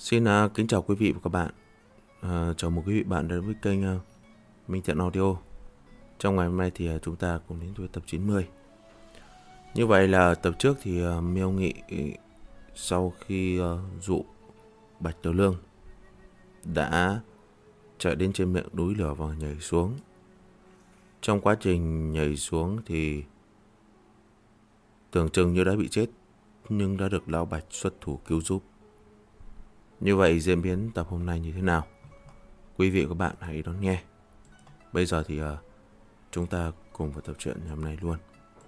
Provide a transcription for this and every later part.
Xin kính chào quý vị và các bạn. Chào mừng quý vị bạn đến với kênh Minh Thiện Audio. Trong ngày hôm nay thì chúng ta cùng đến với tập 90. Như vậy là tập trước thì Miêu Nghị sau khi dụ Bạch Tiểu Lương đã chạy đến trên miệng núi lửa và nhảy xuống. Trong quá trình nhảy xuống thì tưởng chừng như đã bị chết, nhưng đã được Lão Bạch xuất thủ cứu giúp. Như vậy diễn biến tập hôm nay như thế nào? Quý vị và các bạn hãy đón nghe. Bây giờ thì chúng ta cùng vào tập truyện ngày hôm nay luôn.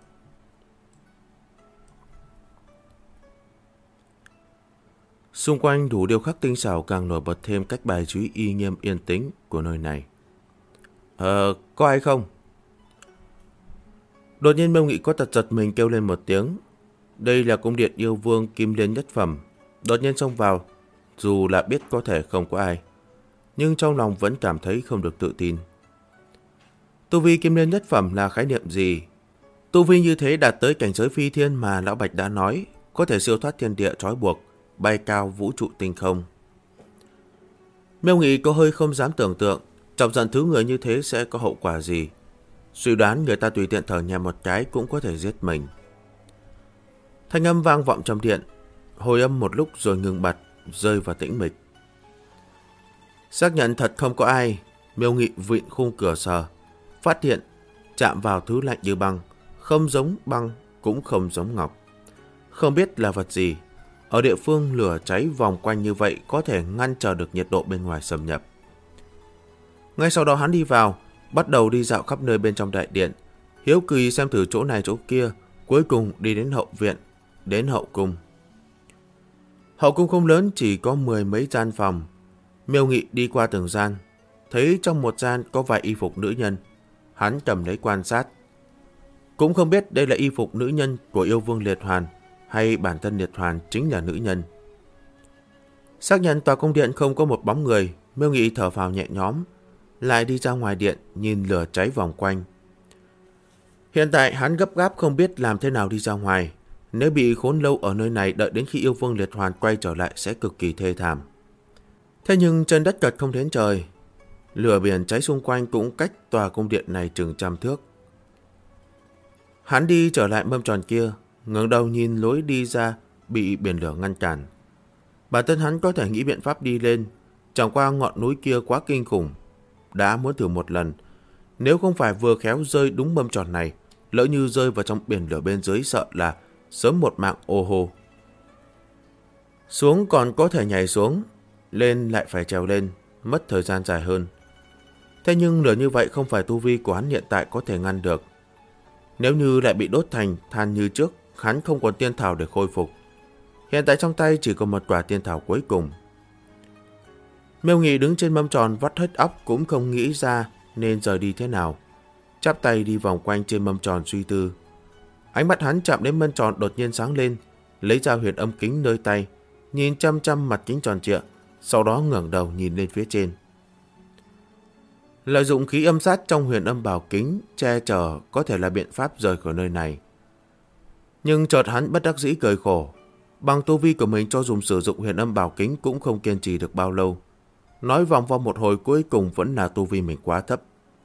Xung quanh đủ điêu khắc tinh xảo càng nổi bật thêm cách bài trí uy nghiêm yên tĩnh của nơi này. Có ai không? Đột nhiên Miêu Nghị có giật mình kêu lên một tiếng. Đây là cung điện yêu vương Kim Liên nhất phẩm. Đột nhiên xông vào, dù là biết có thể không có ai, nhưng trong lòng vẫn cảm thấy không được tự tin. Tu vi Kim Liên nhất phẩm là khái niệm gì? Tu vi như thế đạt tới cảnh giới phi thiên mà Lão Bạch đã nói, có thể siêu thoát thiên địa trói buộc, bay cao vũ trụ tinh không. Miêu Nghị có hơi không dám tưởng tượng, chọc giận thứ người như thế sẽ có hậu quả gì. Suy đoán người ta tùy tiện thở nhẹ một cái cũng có thể giết mình. Thanh âm vang vọng trong điện, hồi âm một lúc rồi ngừng bặt, rơi vào tĩnh mịch. Xác nhận thật không có ai, Miêu Nghị vịn khung cửa sờ, phát hiện chạm vào thứ lạnh như băng, không giống băng cũng không giống ngọc. Không biết là vật gì, ở địa phương lửa cháy vòng quanh như vậy có thể ngăn trở được nhiệt độ bên ngoài xâm nhập. Ngay sau đó hắn đi vào, bắt đầu đi dạo khắp nơi bên trong đại điện, hiếu kỳ xem thử chỗ này chỗ kia, cuối cùng đi đến hậu viện, đến hậu cung. Hậu cung không lớn, chỉ có 10 mấy gian phòng. Miêu Nghị đi qua từng gian, thấy trong một gian có vài y phục nữ nhân. Hắn cầm lấy quan sát. Cũng không biết đây là y phục nữ nhân của yêu vương Liệt Hoàn hay bản thân Liệt Hoàn chính là nữ nhân. Xác nhận tòa cung điện không có một bóng người, Miêu Nghị thở phào nhẹ nhõm, lại đi ra ngoài điện nhìn lửa cháy vòng quanh. Hiện tại hắn gấp gáp không biết làm thế nào đi ra ngoài. Nếu bị khốn lâu ở nơi này, đợi đến khi yêu vương Liệt Hoàn quay trở lại sẽ cực kỳ thê thảm. Thế nhưng chân đất cật không đến trời. Lửa biển cháy xung quanh cũng cách tòa cung điện này chừng 100 thước. Hắn đi trở lại mâm tròn kia, ngẩng đầu nhìn lối đi ra bị biển lửa ngăn cản. Bản thân hắn có thể nghĩ biện pháp đi lên, chẳng qua ngọn núi kia quá kinh khủng. Đã muốn thử một lần, nếu không phải vừa khéo rơi đúng mâm tròn này, lỡ như rơi vào trong biển lửa bên dưới sợ là sớm một mạng ô hô. Xuống còn có thể nhảy xuống, lên lại phải trèo lên, mất thời gian dài hơn. Thế nhưng lửa như vậy không phải tu vi của hắn hiện tại có thể ngăn được. Nếu như lại bị đốt thành than như trước, hắn không còn tiên thảo để khôi phục. Hiện tại trong tay chỉ có một quả tiên thảo cuối cùng. Miêu Nghị đứng trên mâm tròn vắt hết óc cũng không nghĩ ra nên rời đi thế nào. Chắp tay đi vòng quanh trên mâm tròn suy tư. Ánh mắt hắn chạm đến mâm tròn đột nhiên sáng lên, lấy ra huyền âm kính nơi tay, nhìn chăm chăm mặt kính tròn trịa, sau đó ngẩng đầu nhìn lên phía trên. Lợi dụng khí âm sát trong huyền âm bảo kính che chở có thể là biện pháp rời khỏi nơi này. Nhưng chợt hắn bất đắc dĩ cười khổ, bằng tu vi của mình cho dùng sử dụng huyền âm bảo kính cũng không kiên trì được bao lâu. Nói vòng vo một hồi cuối cùng vẫn là tu vi mình quá thấp.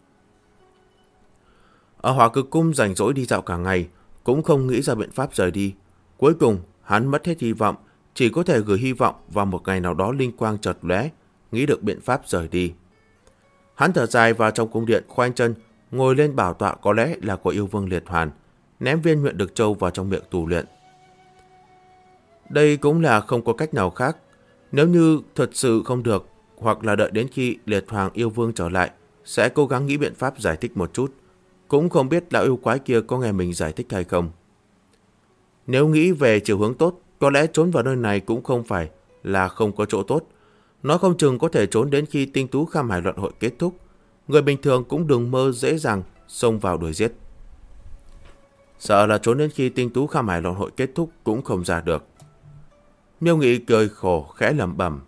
Ở Hỏa Cực Cung rảnh rỗi đi dạo cả ngày, cũng không nghĩ ra biện pháp rời đi. Cuối cùng, hắn mất hết hy vọng, chỉ có thể gửi hy vọng vào một ngày nào đó linh quang chợt lóe, nghĩ được biện pháp rời đi. Hắn thở dài vào trong cung điện, khoanh chân, ngồi lên bảo tọa có lẽ là của yêu vương Liệt Hoàn, ném viên nguyện được châu vào trong miệng tù luyện. Đây cũng là không có cách nào khác. Nếu như thật sự không được, hoặc là đợi đến khi Liệt Hoàng yêu vương trở lại, sẽ cố gắng nghĩ biện pháp giải thích một chút. Cũng không biết lão yêu quái kia có nghe mình giải thích hay không. Nếu nghĩ về chiều hướng tốt, có lẽ trốn vào nơi này cũng không phải là không có chỗ tốt. Nó không chừng có thể trốn đến khi tinh tú Kham Hải luận hội kết thúc. Người bình thường cũng đừng mơ dễ dàng xông vào đuổi giết. Sợ là trốn đến khi tinh tú Kham Hải luận hội kết thúc cũng không ra được. Miêu Nghị cười khổ khẽ lẩm bẩm.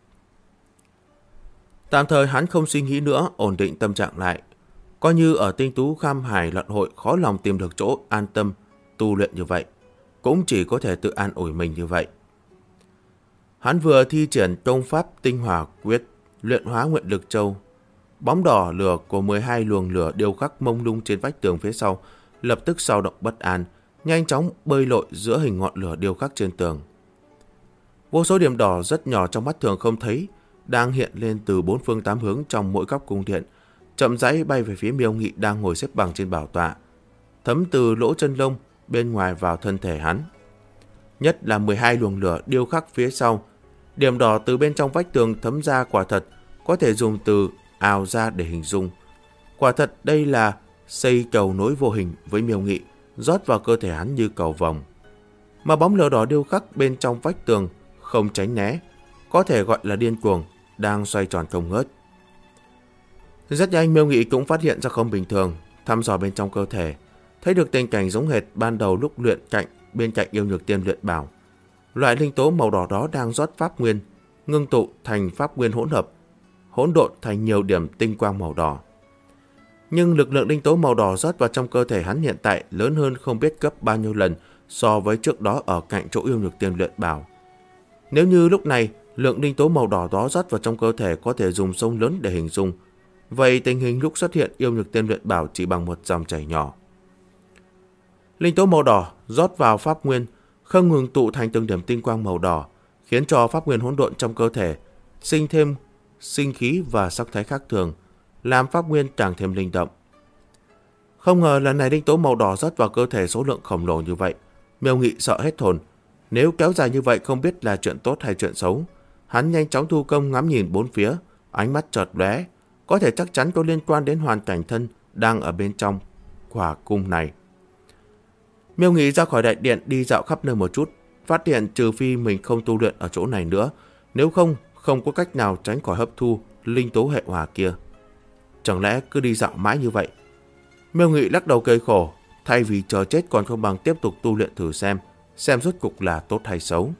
Tạm thời hắn không suy nghĩ nữa, ổn định tâm trạng lại. Coi như ở tinh tú Kham Hải luận hội khó lòng tìm được chỗ an tâm tu luyện như vậy, cũng chỉ có thể tự an ủi mình như vậy. Hắn vừa thi triển công pháp tinh hỏa quyết, luyện hóa nguyện lực châu. Bóng đỏ lửa của 12 luồng lửa điêu khắc mông lung trên vách tường phía sau lập tức dao động bất an, nhanh chóng bơi lội giữa hình ngọn lửa điêu khắc trên tường. Vô số điểm đỏ rất nhỏ trong mắt thường không thấy đang hiện lên từ bốn phương tám hướng trong mỗi góc cung điện, chậm rãi bay về phía Miêu Nghị đang ngồi xếp bằng trên bảo tọa, thấm từ lỗ chân lông bên ngoài vào thân thể hắn. Nhất là 12 luồng lửa điêu khắc phía sau, điểm đỏ từ bên trong vách tường thấm ra quả thật có thể dùng từ ào ra để hình dung. Quả thật đây là xây cầu nối vô hình với Miêu Nghị, rót vào cơ thể hắn như cầu vồng. Mà bóng lửa đỏ điêu khắc bên trong vách tường không tránh né, có thể gọi là điên cuồng, đang xoay tròn không ngớt. Rất nhanh Miêu Nghị cũng phát hiện ra không bình thường, thăm dò bên trong cơ thể, thấy được tình cảnh giống hệt ban đầu lúc luyện bên cạnh Yêu Nhược Tiên luyện bảo. Loại linh tố màu đỏ đó đang rót pháp nguyên, ngưng tụ thành pháp nguyên hỗn hợp, hỗn độn thành nhiều điểm tinh quang màu đỏ. Nhưng lực lượng linh tố màu đỏ rót vào trong cơ thể hắn hiện tại lớn hơn không biết gấp bao nhiêu lần so với trước đó ở cạnh chỗ Yêu Nhược Tiên luyện bảo. Nếu như lúc này lượng linh tố màu đỏ đó rót vào trong cơ thể có thể dùng sông lớn để hình dung, vậy tình hình lúc xuất hiện Yêu Nhược Tiên luyện bảo chỉ bằng một dòng chảy nhỏ. Linh tố màu đỏ rót vào pháp nguyên, không ngừng tụ thành từng điểm tinh quang màu đỏ, khiến cho pháp nguyên hỗn độn trong cơ thể sinh thêm sinh khí và sắc thái khác thường, làm pháp nguyên càng thêm linh động. Không ngờ lần này linh tố màu đỏ rót vào cơ thể số lượng khổng lồ như vậy, Miêu Nghị sợ hết hồn. Nếu kéo dài như vậy không biết là chuyện tốt hay chuyện xấu. Hắn nhanh chóng thu công ngắm nhìn bốn phía, ánh mắt chợt lóe, có thể chắc chắn có liên quan đến hoàn cảnh thân đang ở bên trong hỏa cung này. Miêu Nghị ra khỏi đại điện đi dạo khắp nơi một chút, phát hiện trừ phi mình không tu luyện ở chỗ này nữa, nếu không có cách nào tránh khỏi hấp thu linh tố hệ hỏa kia. Chẳng lẽ cứ đi dạo mãi như vậy? Miêu Nghị lắc đầu cười khổ, thay vì chờ chết còn không bằng tiếp tục tu luyện thử xem rốt cục là tốt hay xấu.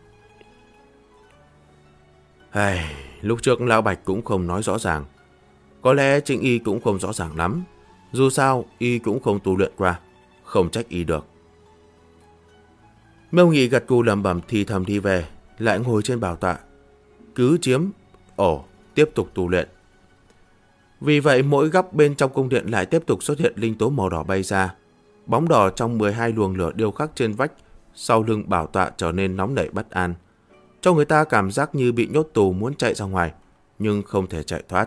Lúc trước Lão Bạch cũng không nói rõ ràng, có lẽ chính y cũng không rõ ràng lắm. Dù sao y cũng không tu luyện qua, không trách y được. Miêu Nghị gật gù lẩm bẩm thì thầm đi về, lại ngồi trên bảo tọa, cứ chiếm tiếp tục tu luyện. Vì vậy mỗi góc bên trong cung điện lại tiếp tục xuất hiện linh tố màu đỏ bay ra. Bóng đỏ trong 12 luồng lửa điêu khắc trên vách sau lưng bảo tọa trở nên nóng nảy bất an, cho người ta cảm giác như bị nhốt tù muốn chạy ra ngoài, nhưng không thể chạy thoát.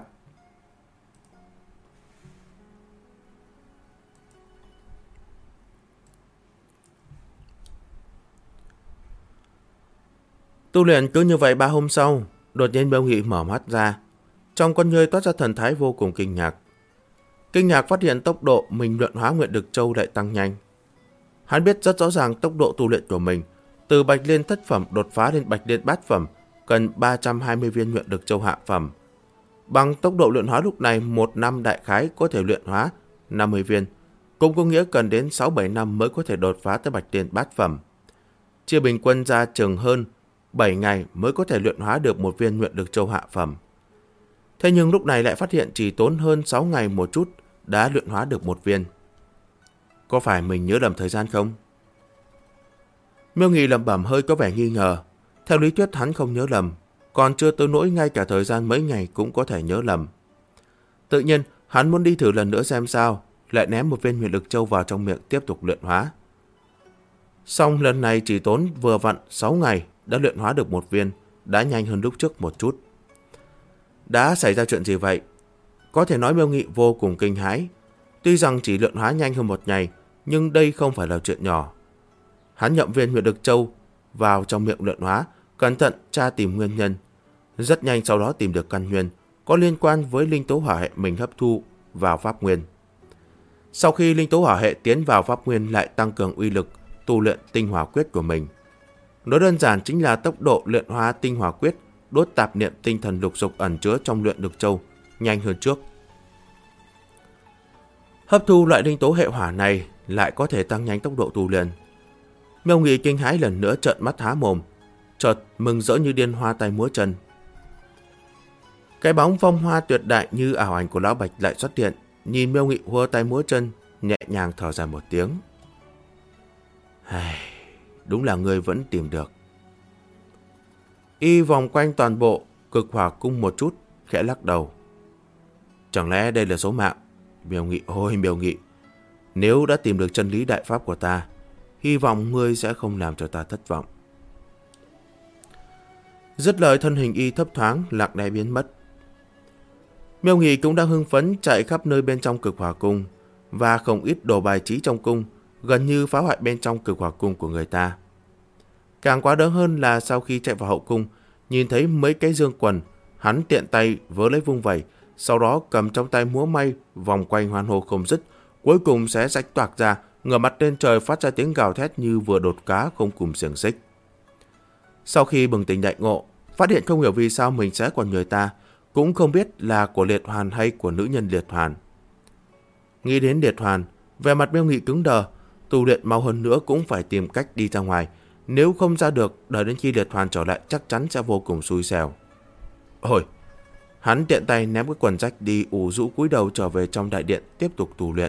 Tu luyện cứ như vậy 3 hôm sau, đột nhiên Miêu Nghị mở mắt ra, trong con ngươi toát ra thần thái vô cùng kinh ngạc. Kinh ngạc phát hiện tốc độ mình luyện hóa nguyện lực châu lại tăng nhanh. Hắn biết rất rõ ràng tốc độ tu luyện của mình, từ Bạch Liên thất phẩm đột phá lên Bạch Liên bát phẩm cần 320 viên nguyện lực châu hạ phẩm. Bằng tốc độ luyện hóa lúc này, 1 năm đại khái có thể luyện hóa 50 viên, cũng có nghĩa cần đến 6-7 năm mới có thể đột phá tới Bạch Liên bát phẩm. Chia bình quân ra chừng hơn 7 ngày mới có thể luyện hóa được một viên nguyện lực châu hạ phẩm. Thế nhưng lúc này lại phát hiện chỉ tốn hơn 6 ngày một chút đã luyện hóa được một viên. Có phải mình nhớ lầm thời gian không? Miêu Nghị lẩm bẩm hơi có vẻ nghi ngờ. Theo lý thuyết hắn không nhớ lầm, còn chưa tới nỗi ngay cả thời gian mấy ngày cũng có thể nhớ lầm. Tự nhiên hắn muốn đi thử lần nữa xem sao, lại ném một viên nguyện lực châu vào trong miệng tiếp tục luyện hóa. Xong lần này chỉ tốn vừa vặn 6 ngày đã luyện hóa được một viên, đã nhanh hơn lúc trước một chút. Đã xảy ra chuyện gì vậy? Có thể nói Miêu Nghị vô cùng kinh hãi. Tuy rằng chỉ luyện hóa nhanh hơn một ngày, nhưng đây không phải là chuyện nhỏ. Hắn nhậm viên nguyện lực châu vào trong miệng luyện hóa, cẩn thận tra tìm nguyên nhân. Rất nhanh sau đó tìm được căn nguyên có liên quan với linh tố hỏa hệ mình hấp thu vào pháp nguyên. Sau khi linh tố hỏa hệ tiến vào pháp nguyên lại tăng cường uy lực tu luyện tinh hỏa quyết của mình. Nói đơn giản chính là tốc độ luyện hóa tinh hỏa quyết, đốt tạp niệm tinh thần lục dục ẩn chứa trong luyện lực châu nhanh hơn trước. Hấp thu loại linh tố hệ hỏa này lại có thể tăng nhanh tốc độ tu luyện. Miêu Nghị kinh hãi lần nữa trợn mắt há mồm, chợt mừng rỡ như điên hoa tay múa chân. Cái bóng phong hoa tuyệt đại như ảo ảnh của Lão Bạch lại xuất hiện, nhìn Miêu Nghị hua tay múa chân, nhẹ nhàng thở dài một tiếng. Đúng là ngươi vẫn tìm được. Y vòng quanh toàn bộ cực hỏa cung một chút, khẽ lắc đầu. Chẳng lẽ đây là số mạng? Miêu Nghị ôi Miêu Nghị, nếu đã tìm được chân lý đại pháp của ta, hy vọng ngươi sẽ không làm cho ta thất vọng. Dứt lời, thân hình Y thấp thoáng lặng lẽ biến mất. Miêu Nghị cũng đang hưng phấn chạy khắp nơi bên trong cực hỏa cung, và không ít đồ bài trí trong cung gần như phá hoại bên trong cực hỏa cung của người ta. Càng quá đớn hơn là sau khi chạy vào hậu cung, nhìn thấy mấy cái dương quần, hắn tiện tay vớ lấy vung vẩy, sau đó cầm trong tay múa may vòng quanh hoan hô không dứt, cuối cùng sẽ rách toạc ra, ngửa mặt lên trời phát ra tiếng gào thét như vừa đột cá không cùng xiềng xích. Sau khi bừng tỉnh đại ngộ, phát hiện không hiểu vì sao mình sẽ còn người ta, cũng không biết là của liệt hoàn hay của nữ nhân liệt hoàn. Nghĩ đến liệt hoàn, vẻ mặt Miêu Nghị cứng đờ, tu luyện mau hơn nữa cũng phải tìm cách đi ra ngoài, nếu không ra được, đợi đến khi liệt hoàn trở lại chắc chắn sẽ vô cùng xui xẻo. Ôi! Hắn tiện tay ném cái quần rách đi, ủ rũ cúi đầu trở về trong đại điện tiếp tục tu luyện.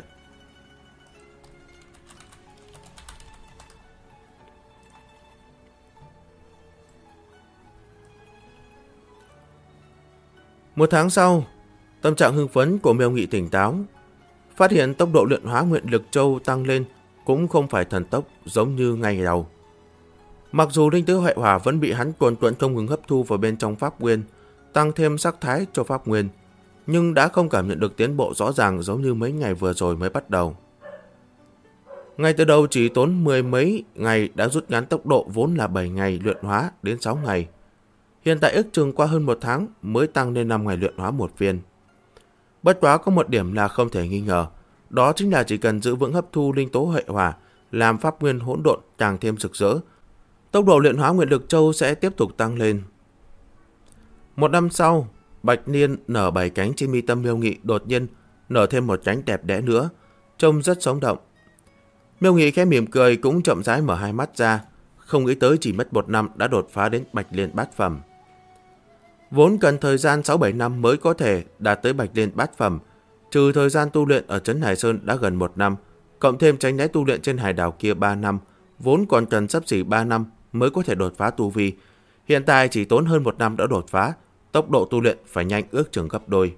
Một tháng sau, tâm trạng hưng phấn của Miêu Nghị tỉnh táo, phát hiện tốc độ luyện hóa nguyện lực châu tăng lên cũng không phải thần tốc giống như ngày đầu. Mặc dù linh tứ huệ hỏa vẫn bị hắn cuồn cuộn không ngừng hấp thu vào bên trong pháp nguyên, tăng thêm sắc thái cho pháp nguyên, nhưng đã không cảm nhận được tiến bộ rõ ràng giống như mấy ngày vừa rồi mới bắt đầu. Ngay từ đầu chỉ tốn mười mấy ngày đã rút ngắn tốc độ vốn là 7 ngày luyện hóa đến 6 ngày. Hiện tại ước chừng qua hơn 1 tháng mới tăng lên 5 ngày luyện hóa một viên. Bất quá có một điểm là không thể nghi ngờ, đó chính là chỉ cần giữ vững hấp thu linh tố huệ hỏa, làm pháp nguyên hỗn độn càng thêm rực rỡ, tốc độ luyện hóa nguyện lực châu sẽ tiếp tục tăng lên. Một năm sau, bạch liên nở 7 cánh trên mi tâm Miêu Nghị đột nhiên nở thêm một cánh đẹp đẽ nữa, trông rất sống động. Miêu Nghị khẽ mỉm cười cũng chậm rãi mở hai mắt ra, không nghĩ tới chỉ mất 1 năm đã đột phá đến bạch liên bát phẩm. Vốn cần thời gian 6-7 năm mới có thể đạt tới bạch liên bát phẩm, trừ thời gian tu luyện ở Trấn Hải Sơn đã gần 1 năm, cộng thêm tránh né tu luyện trên hải đảo kia 3 năm, vốn còn cần xấp xỉ 3 năm mới có thể đột phá tu vi. Hiện tại chỉ tốn hơn 1 năm đã đột phá, tốc độ tu luyện phải nhanh ước chừng gấp đôi.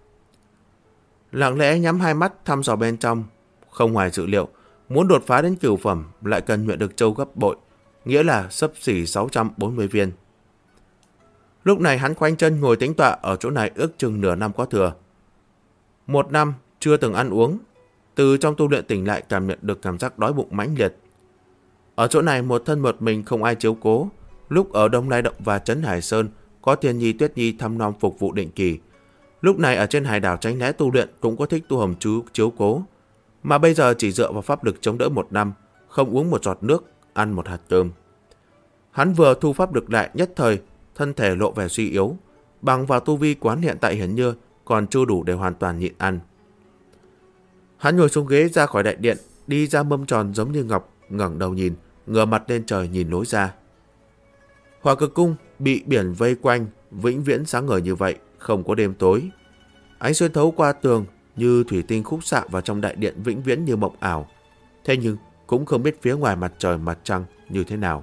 Lặng lẽ nhắm hai mắt thăm dò bên trong, không ngoài dự liệu, muốn đột phá đến cửu phẩm lại cần nguyện lực châu gấp bội, nghĩa là xấp xỉ 640 viên. Lúc này hắn khoanh chân ngồi tĩnh tọa ở chỗ này ước chừng nửa năm có thừa. 1 năm chưa từng ăn uống, từ trong tu luyện tỉnh lại cảm nhận được cảm giác đói bụng mãnh liệt. Ở chỗ này một thân một mình không ai chiếu cố, lúc ở Đông Lai Động và Trấn Hải Sơn có Thiên Nhi Tuyết Nhi thăm nom phục vụ định kỳ. Lúc này ở trên hải đảo tránh né tu luyện cũng có Thích Tu Hồng chú chiếu cố, mà bây giờ chỉ dựa vào pháp lực chống đỡ 1 năm, không uống một giọt nước, ăn một hạt cơm. Hắn vừa thu pháp lực lại nhất thời, thân thể lộ vẻ suy yếu, bằng vào tu vi quán hiện tại hiển như còn chưa đủ để hoàn toàn nhịn ăn. Hắn ngồi xuống ghế ra khỏi đại điện, đi ra mâm tròn giống như ngọc, ngẩng đầu nhìn, ngửa mặt lên trời nhìn lối ra. Hỏa Cực Cung bị biển vây quanh, vĩnh viễn sáng ngời như vậy, không có đêm tối. Ánh xuyên thấu qua tường như thủy tinh khúc xạ vào trong đại điện vĩnh viễn như mộng ảo. Thế nhưng cũng không biết phía ngoài mặt trời mặt trăng như thế nào.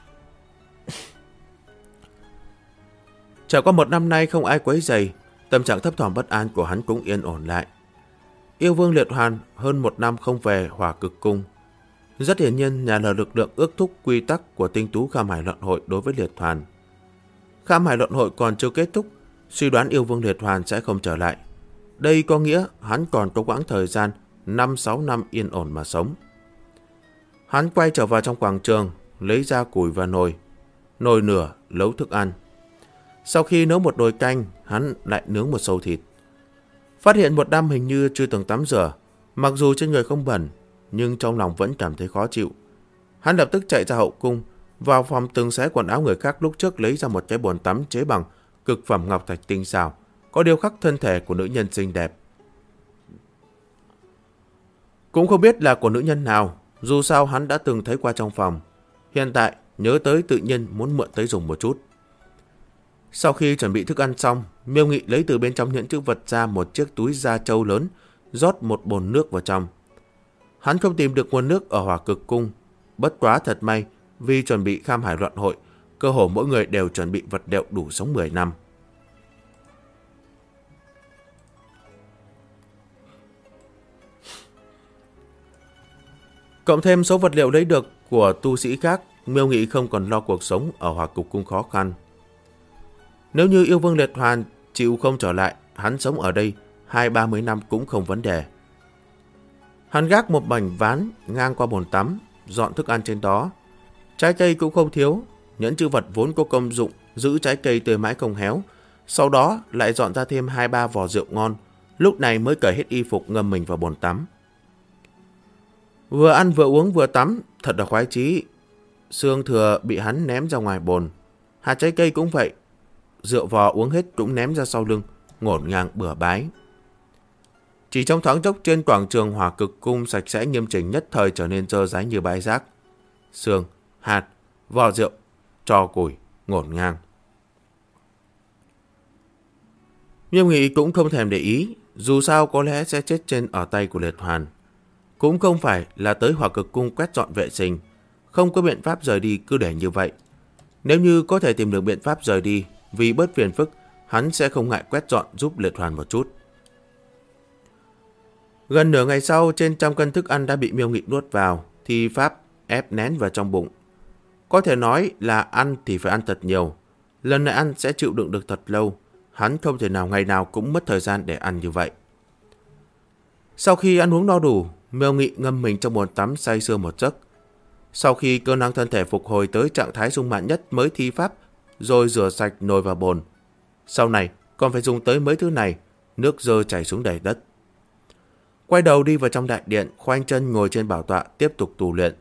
Trải qua 1 năm nay không ai quấy rầy, tâm trạng thấp thỏm bất an của hắn cũng yên ổn lại. Yêu Vương Liệt Hoàn hơn 1 năm không về Hỏa Cực Cung. Rất hiển nhiên nhà là lực lượng ước thúc quy tắc của tinh tú Kham Hải Luận Hội đối với Liệt Hoàn. Kham Hải Luận Hội còn chưa kết thúc, suy đoán Yêu Vương Liệt Hoàn sẽ không trở lại. Đây có nghĩa hắn còn có quãng thời gian 5-6 năm yên ổn mà sống. Hắn quay trở vào trong quảng trường, lấy ra củi và nồi lửa nấu thức ăn. Sau khi nấu một nồi canh, hắn lại nướng một sâu thịt. Phát hiện 1 năm hình như chưa từng tắm rửa, mặc dù trên người không bẩn, nhưng trong lòng vẫn cảm thấy khó chịu. Hắn lập tức chạy ra hậu cung, vào phòng từng xé quần áo người khác, lúc trước lấy ra một cái bồn tắm chế bằng cực phẩm ngọc thạch tinh xảo, có điêu khắc thân thể của nữ nhân xinh đẹp. Cũng không biết là của nữ nhân nào, dù sao hắn đã từng thấy qua trong phòng. Hiện tại nhớ tới tự nhiên muốn mượn tới dùng một chút. Sau khi chuẩn bị thức ăn xong, Miêu Nghị lấy từ bên trong nhẫn chữ vật ra một chiếc túi da trâu lớn, rót một bồn nước vào trong. Hắn không tìm được nguồn nước ở Hỏa Cực Cung, bất quá thật may vì chuẩn bị Kham Hải Luận Hội, cơ hồ mỗi người đều chuẩn bị vật liệu đủ sống 10 năm. Cộng thêm số vật liệu lấy được của tu sĩ khác, Miêu Nghị không còn lo cuộc sống ở Hỏa Cực Cung khó khăn. Nếu như yêu vương Liệt Hoàn chịu không trở lại, hắn sống ở đây 20-30 năm cũng không vấn đề. Hắn gác một mảnh ván ngang qua bồn tắm, dọn thức ăn trên đó. Trái cây cũng không thiếu, những trữ vật vốn có công dụng giữ trái cây tươi mãi không héo. Sau đó lại dọn ra thêm 2-3 vò rượu ngon, lúc này mới cởi hết y phục ngâm mình vào bồn tắm. Vừa ăn vừa uống vừa tắm, thật là khoái chí. Xương thừa bị hắn ném ra ngoài bồn, hạt trái cây cũng vậy. Rượu vò uống hết cũng ném ra sau lưng, ngổn ngang bừa bãi. Chỉ trong thoáng chốc trên quảng trường Hỏa Cực Cung sạch sẽ nghiêm chỉnh nhất thời trở nên dơ dáy như bãi rác. Xương, hạt, vò rượu, tro củi, ngổn ngang. Miêu Nghị cũng không thèm để ý, dù sao có lẽ sẽ chết trên ở tay của Liệt Hoàn. Cũng không phải là tới Hỏa Cực Cung quét dọn vệ sinh, không có biện pháp rời đi cứ để như vậy. Nếu như có thể tìm được biện pháp rời đi, vì bớt phiền phức, hắn sẽ không ngại quét dọn giúp Liệt Hoàn một chút. Gần nửa ngày sau, trên 100 cân thức ăn đã bị Miêu Nghị nuốt vào, thi pháp ép nén vào trong bụng. Có thể nói là ăn thì phải ăn thật nhiều. Lần này ăn sẽ chịu đựng được thật lâu. Hắn không thể nào ngày nào cũng mất thời gian để ăn như vậy. Sau khi ăn uống no đủ, Miêu Nghị ngâm mình trong bồn tắm say sưa một giấc. Sau khi cơ năng thân thể phục hồi tới trạng thái sung mãn nhất mới thi pháp, rồi rửa sạch nồi và bồn. Sau này còn phải dùng tới mấy thứ này, nước dơ chảy xuống đầy đất. Quay đầu đi vào trong đại điện, khoanh chân ngồi trên bảo tọa tiếp tục tu luyện.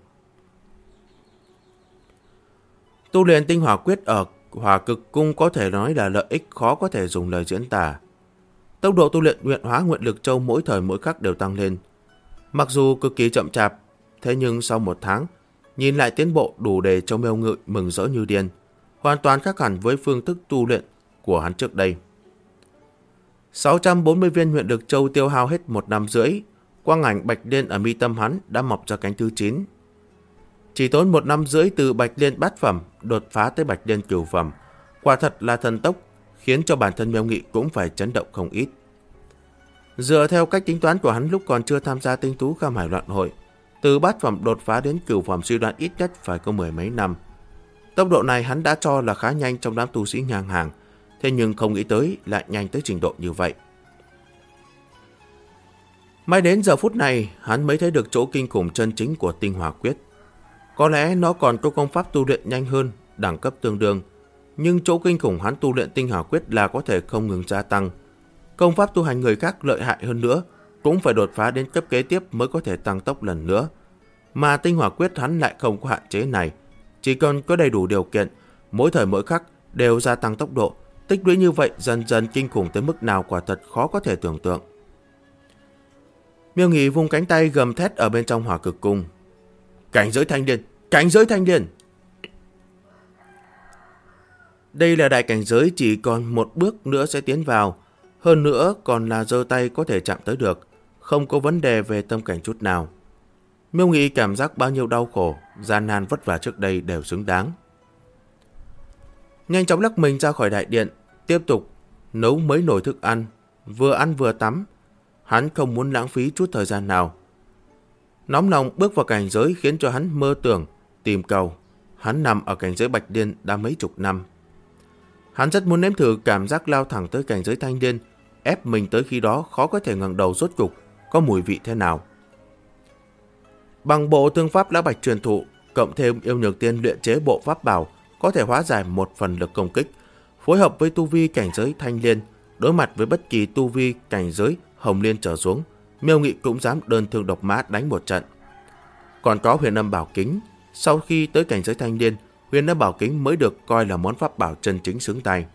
Tu luyện tinh hỏa quyết ở Hỏa Cực Cung có thể nói là lợi ích khó có thể dùng lời diễn tả. Tốc độ tu luyện luyện hóa nguyện lực châu mỗi thời mỗi khắc đều tăng lên. Mặc dù cực kỳ chậm chạp, thế nhưng sau 1 tháng, nhìn lại tiến bộ đủ để cho Miêu Nghị mừng rỡ như điên, hoàn toàn khác hẳn với phương thức tu luyện của hắn trước đây. 640 viên nguyện lực châu tiêu hao hết 1 năm rưỡi, quang ảnh Bạch Liên ở mi tâm hắn đã mọc ra cánh thứ 9. Chỉ tốn 1 năm rưỡi từ Bạch Liên bát phẩm đột phá tới Bạch Liên cửu phẩm, quả thật là thần tốc, khiến cho bản thân Miêu Nghị cũng phải chấn động không ít. Dựa theo cách tính toán của hắn lúc còn chưa tham gia tinh tú Kham Hải Loạn Hội, từ bát phẩm đột phá đến cửu phẩm suy đoán ít nhất phải có 10 mấy năm. Tốc độ này hắn đã cho là khá nhanh trong đám tu sĩ ngang hàng, thế nhưng không nghĩ tới lại nhanh tới trình độ như vậy. Mãi đến giờ phút này, hắn mới thấy được chỗ kinh khủng chân chính của tinh hỏa quyết. Có lẽ nó còn có công pháp tu luyện nhanh hơn, đẳng cấp tương đương, nhưng chỗ kinh khủng hắn tu luyện tinh hỏa quyết là có thể không ngừng gia tăng. Công pháp tu hành người khác lợi hại hơn nữa, cũng phải đột phá đến cấp kế tiếp mới có thể tăng tốc lần nữa. Mà tinh hỏa quyết hắn lại không có hạn chế này, chỉ cần có đầy đủ điều kiện, mỗi thời mỗi khắc đều gia tăng tốc độ, tích lũy như vậy dần dần kinh khủng tới mức nào quả thật khó có thể tưởng tượng. Miêu Nghị vung cánh tay gầm thét ở bên trong Hỏa Cực Cung. Cảnh giới thanh liên, cảnh giới thanh liên. Đây là đại cảnh giới chỉ còn 1 bước nữa sẽ tiến vào, hơn nữa còn là giơ tay có thể chạm tới được, không có vấn đề về tâm cảnh chút nào. Miêu Nghị cảm giác bao nhiêu đau khổ, gian nan vất vả trước đây đều xứng đáng. Nhanh chóng lắc mình ra khỏi đại điện, tiếp tục nấu mấy nồi thức ăn, vừa tắm. Hắn không muốn lãng phí chút thời gian nào. Nóng lòng bước vào cảnh giới khiến cho hắn mơ tưởng, tìm cầu. Hắn nằm ở cảnh giới Bạch Liên đã mấy chục năm. Hắn rất muốn nếm thử cảm giác lao thẳng tới cảnh giới thanh liên, ép mình tới khi đó khó có thể ngẩng đầu rốt cục, có mùi vị thế nào. Bằng bộ tương pháp Lão Bạch truyền thụ, cộng thêm yêu nhược tiên luyện chế bộ pháp bảo, có thể hóa giải 1 phần lực công kích, phối hợp với tu vi cảnh giới thanh liên, đối mặt với bất kỳ tu vi cảnh giới hồng liên trở xuống, Miêu Nghị cũng dám đơn thương độc mã đánh một trận. Còn có huyền âm bảo kính, sau khi tới cảnh giới thanh liên, huyền âm bảo kính mới được coi là món pháp bảo chân chính xứng tay.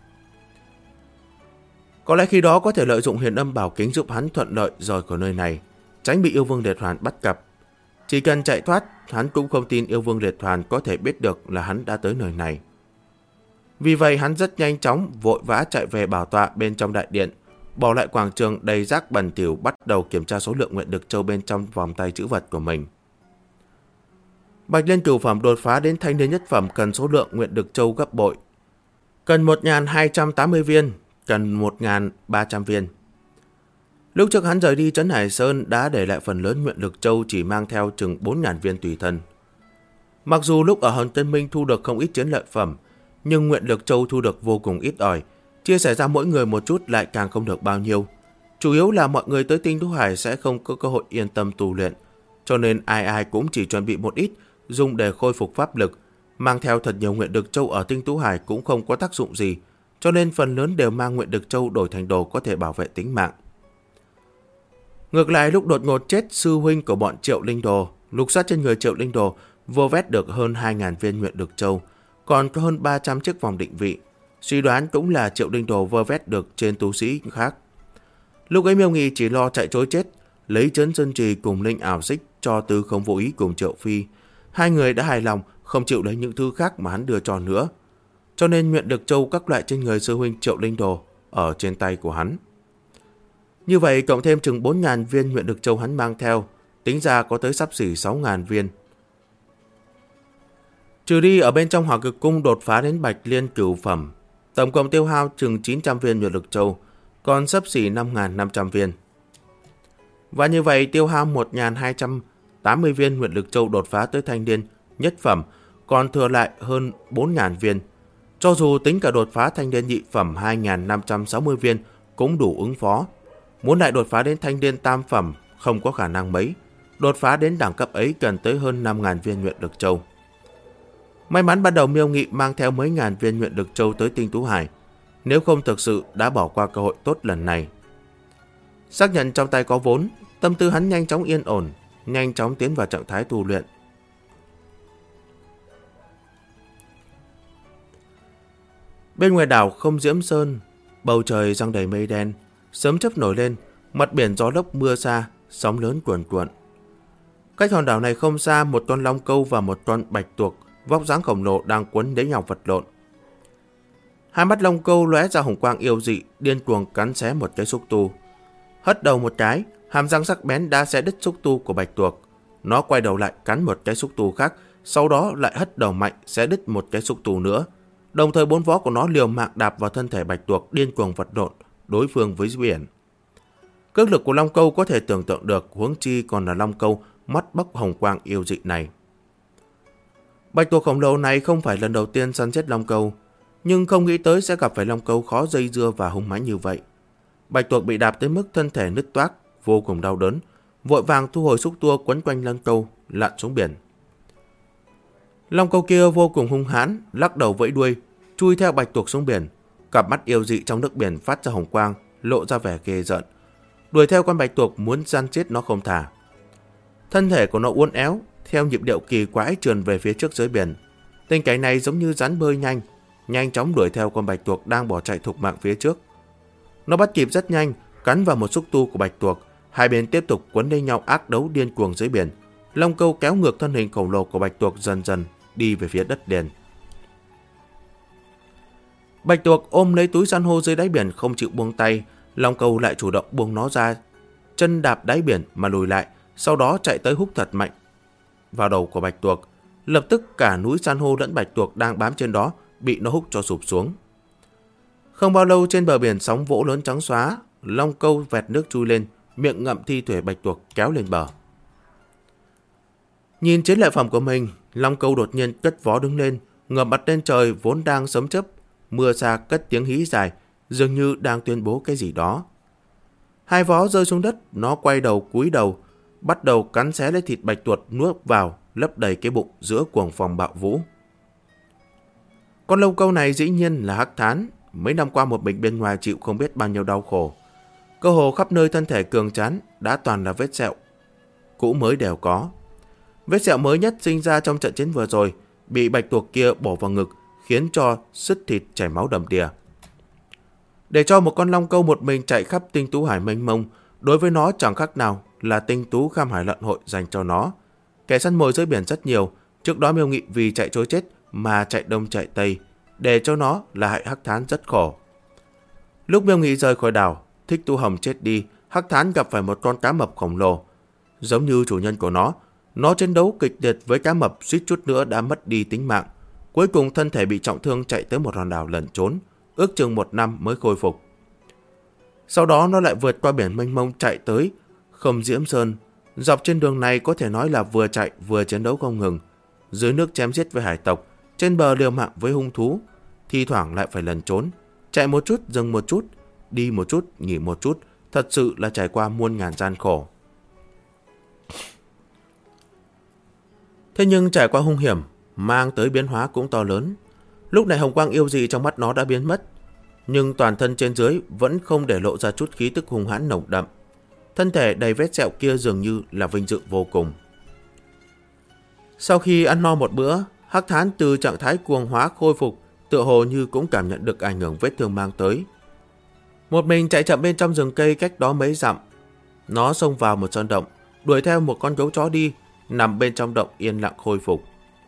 Có lẽ khi đó có thể lợi dụng huyền âm bảo kính giúp hắn thuận lợi rời khỏi nơi này, tránh bị yêu vương Liệt Hoàn bắt gặp. Chỉ cần chạy thoát, hắn cũng không tin yêu vương Liệt Hoàn có thể biết được là hắn đã tới nơi này. Vì vậy hắn rất nhanh chóng vội vã chạy về bảo tọa bên trong đại điện, bỏ lại quảng trường đầy rác bẩn thỉu, bắt đầu kiểm tra số lượng nguyện lực châu bên trong vòng tay trữ vật của mình. Bạch Liên cửu phẩm đột phá đến thanh niên nhất phẩm cần số lượng nguyện lực châu gấp bội. Cần 1.280 viên, cần 1.300 viên. Lúc trước hắn rời đi Trấn Hải Sơn đã để lại phần lớn nguyện lực châu chỉ mang theo chừng 4.000 viên tùy thân. Mặc dù lúc ở Hồng Tân Minh thu được không ít chiến lợi phẩm, nhưng nguyện lực châu thu được vô cùng ít ỏi, chia sẻ ra mỗi người một chút lại càng không được bao nhiêu. Chủ yếu là mọi người tới Tinh Tú Hải sẽ không có cơ hội yên tâm tu luyện, cho nên ai ai cũng chỉ chuẩn bị một ít dùng để khôi phục pháp lực. Mang theo thật nhiều nguyện lực châu ở Tinh Tú Hải cũng không có tác dụng gì, cho nên phần lớn đều mang nguyện lực châu đổi thành đồ có thể bảo vệ tính mạng. Ngược lại, lúc đột ngột chết sư huynh của bọn Triệu Linh Đồ, lục soát trên người Triệu Linh Đồ vô vét được hơn 2.000 viên nguyện lực châu, còn có hơn 300 chiếc vòng định vị. Suy đoán cũng là Triệu Linh Đồ vô vét được trên tu sĩ khác. Lúc ấy Miêu Nghị chỉ lo chạy trối chết, lấy Trấn Sơn Trì cùng Linh Ảo Xích cho Tư Không Vô Ý cùng Triệu Phi. Hai người đã hài lòng, không chịu lấy những thứ khác mà hắn đưa cho nữa. Cho nên nguyện lực châu các loại trên người sư huynh Triệu Linh Đồ ở trên tay của hắn. Như vậy cộng thêm chừng 4.000 viên nguyện lực châu hắn mang theo, tính ra có tới sắp xỉ 6.000 viên. Trừ đi ở bên trong Hỏa Cực Cung đột phá đến Bạch Liên cửu phẩm, tổng cộng tiêu hao chừng 900 viên nguyện lực châu, còn sắp xỉ 5.500 viên. Và như vậy tiêu hao 1.280 viên nguyện lực châu đột phá tới thanh niên nhất phẩm, còn thừa lại hơn 4.000 viên. Cho dù tính cả đột phá thanh niên nhị phẩm 2.560 viên cũng đủ ứng phó. Muốn lại đột phá đến thanh niên tam phẩm không có khả năng mấy. Đột phá đến đẳng cấp ấy cần tới hơn 5.000 viên nguyện lực châu. May mắn ban đầu Miêu Nghị mang theo mấy ngàn viên nguyện lực châu tới Tinh Tú Hải, nếu không thực sự đã bỏ qua cơ hội tốt lần này. Xác nhận trong tay có vốn, tâm tư hắn nhanh chóng yên ổn, nhanh chóng tiến vào trạng thái tu luyện. Bên ngoài đảo Không Diễm Sơn, bầu trời giăng đầy mây đen, sớm chớp nổi lên, mặt biển gió lốc mưa xa, sóng lớn cuồn cuộn. Cách hòn đảo này không xa, một con long câu và một con bạch tuộc vóc dáng khổng lồ đang quấn lấy nhau vật lộn. Hai mắt long câu lóe ra hồng quang yêu dị, điên cuồng cắn xé một cái xúc tu. Hất đầu một cái, hàm răng sắc bén đã xé đứt xúc tu của bạch tuộc. Nó quay đầu lại cắn một cái xúc tu khác, sau đó lại hất đầu mạnh xé đứt một cái xúc tu nữa. Đồng thời bốn vó của nó liều mạng đạp vào thân thể bạch tuộc điên cuồng vật lộn đối phương với biển. Cước lực của long câu có thể tưởng tượng được, huống chi còn là long câu mắt bốc hồng quang yêu dị này. Bạch tuộc khổng lồ này không phải lần đầu tiên săn chết long câu, nhưng không nghĩ tới sẽ gặp phải long câu khó dây dưa và hung mãnh như vậy. Bạch tuộc bị đạp tới mức thân thể nứt toác, vô cùng đau đớn, vội vàng thu hồi xúc tua quấn quanh long câu, lặn xuống biển. Long câu kia vô cùng hung hãn, lắc đầu vẫy đuôi, chui theo bạch tuộc xuống biển. Cặp mắt yêu dị trong nước biển phát ra hồng quang, lộ ra vẻ ghê rợn, đuổi theo con bạch tuộc muốn săn chết nó không thả. Thân thể của nó uốn éo, theo nhịp điệu kỳ quái trườn về phía trước dưới biển. Tình cảnh này giống như rắn bơi nhanh, nhanh chóng đuổi theo con bạch tuộc đang bỏ chạy thục mạng phía trước. Nó bắt kịp rất nhanh, cắn vào một xúc tu của bạch tuộc, hai bên tiếp tục quấn lấy nhau ác đấu điên cuồng dưới biển. Long câu kéo ngược thân hình khổng lồ của bạch tuộc dần dần đi về phía đất liền. Bạch tuộc ôm lấy túi san hô dưới đáy biển không chịu buông tay, long câu lại chủ động buông nó ra, chân đạp đáy biển mà lùi lại, sau đó chạy tới húc thật mạnh vào đầu của bạch tuộc. Lập tức cả núi san hô lẫn bạch tuộc đang bám trên đó bị nó húc cho sụp xuống. Không bao lâu trên bờ biển sóng vỗ lớn trắng xóa, long câu vẹt nước chui lên, miệng ngậm thi thể bạch tuộc kéo lên bờ. Nhìn chiến lợi phẩm của mình, long câu đột nhiên cất vó đứng lên, ngẩng mặt lên trời vốn đang sấm chớp, mưa xa cất tiếng hí dài, dường như đang tuyên bố cái gì đó. Hai vó rơi xuống đất, nó quay đầu cúi đầu, bắt đầu cắn xé lấy thịt bạch tuộc nuốt vào, lấp đầy cái bụng giữa cuồng phong bạo vũ. Con long câu này dĩ nhiên là Hắc Thán, mấy năm qua một mình bên ngoài chịu không biết bao nhiêu đau khổ. Cơ hồ khắp nơi thân thể cường tráng đã toàn là vết sẹo, cũ mới đều có. Vết sẹo mới nhất sinh ra trong trận chiến vừa rồi, bị bạch tuộc kia bổ vào ngực, khiến cho sứt thịt chảy máu đầm đìa. Để cho một con long câu một mình chạy khắp Tinh Tú Hải mênh mông, đối với nó chẳng khác nào là Tinh Tú Kham Hải Lận Hội dành cho nó. Kẻ săn mồi dưới biển rất nhiều, trước đó Miêu Nghị vì chạy trối chết mà chạy đông chạy tây, để cho nó là hại Hắc Thán rất khổ. Lúc Miêu Nghị rời khỏi đảo, Thích Tu Hồng chết đi, Hắc Thán gặp phải một con cá mập khổng lồ. Giống như chủ nhân của nó, Nó chiến đấu kịch liệt với cá mập, suýt chút nữa đã mất đi tính mạng. Cuối cùng thân thể bị trọng thương chạy tới một hòn đảo lẩn trốn, ước chừng 1 năm mới khôi phục. Sau đó nó lại vượt qua biển mênh mông chạy tới Không Diễm Sơn. Dọc trên đường này có thể nói là vừa chạy vừa chiến đấu không ngừng. Dưới nước chém giết với hải tộc, trên bờ liều mạng với hung thú, thi thoảng lại phải lẩn trốn, chạy một chút dừng một chút, đi một chút nghỉ một chút, thật sự là trải qua muôn ngàn gian khổ. Thế nhưng trải qua hung hiểm mang tới biến hóa cũng to lớn. Lúc này hồng quang yêu dị trong mắt nó đã biến mất, nhưng toàn thân trên dưới vẫn không để lộ ra chút khí tức hung hãn nồng đậm. Thân thể đầy vết sẹo kia dường như là vinh dự vô cùng. Sau khi ăn no một bữa, Hắc Thán từ trạng thái cuồng hóa khôi phục, tựa hồ như cũng cảm nhận được ảnh hưởng vết thương mang tới. Một mình chạy chậm bên trong rừng cây cách đó mấy dặm. Nó xông vào một sơn động, đuổi theo một con gấu chó đi, nằm bên trong động yên lặng khôi phục.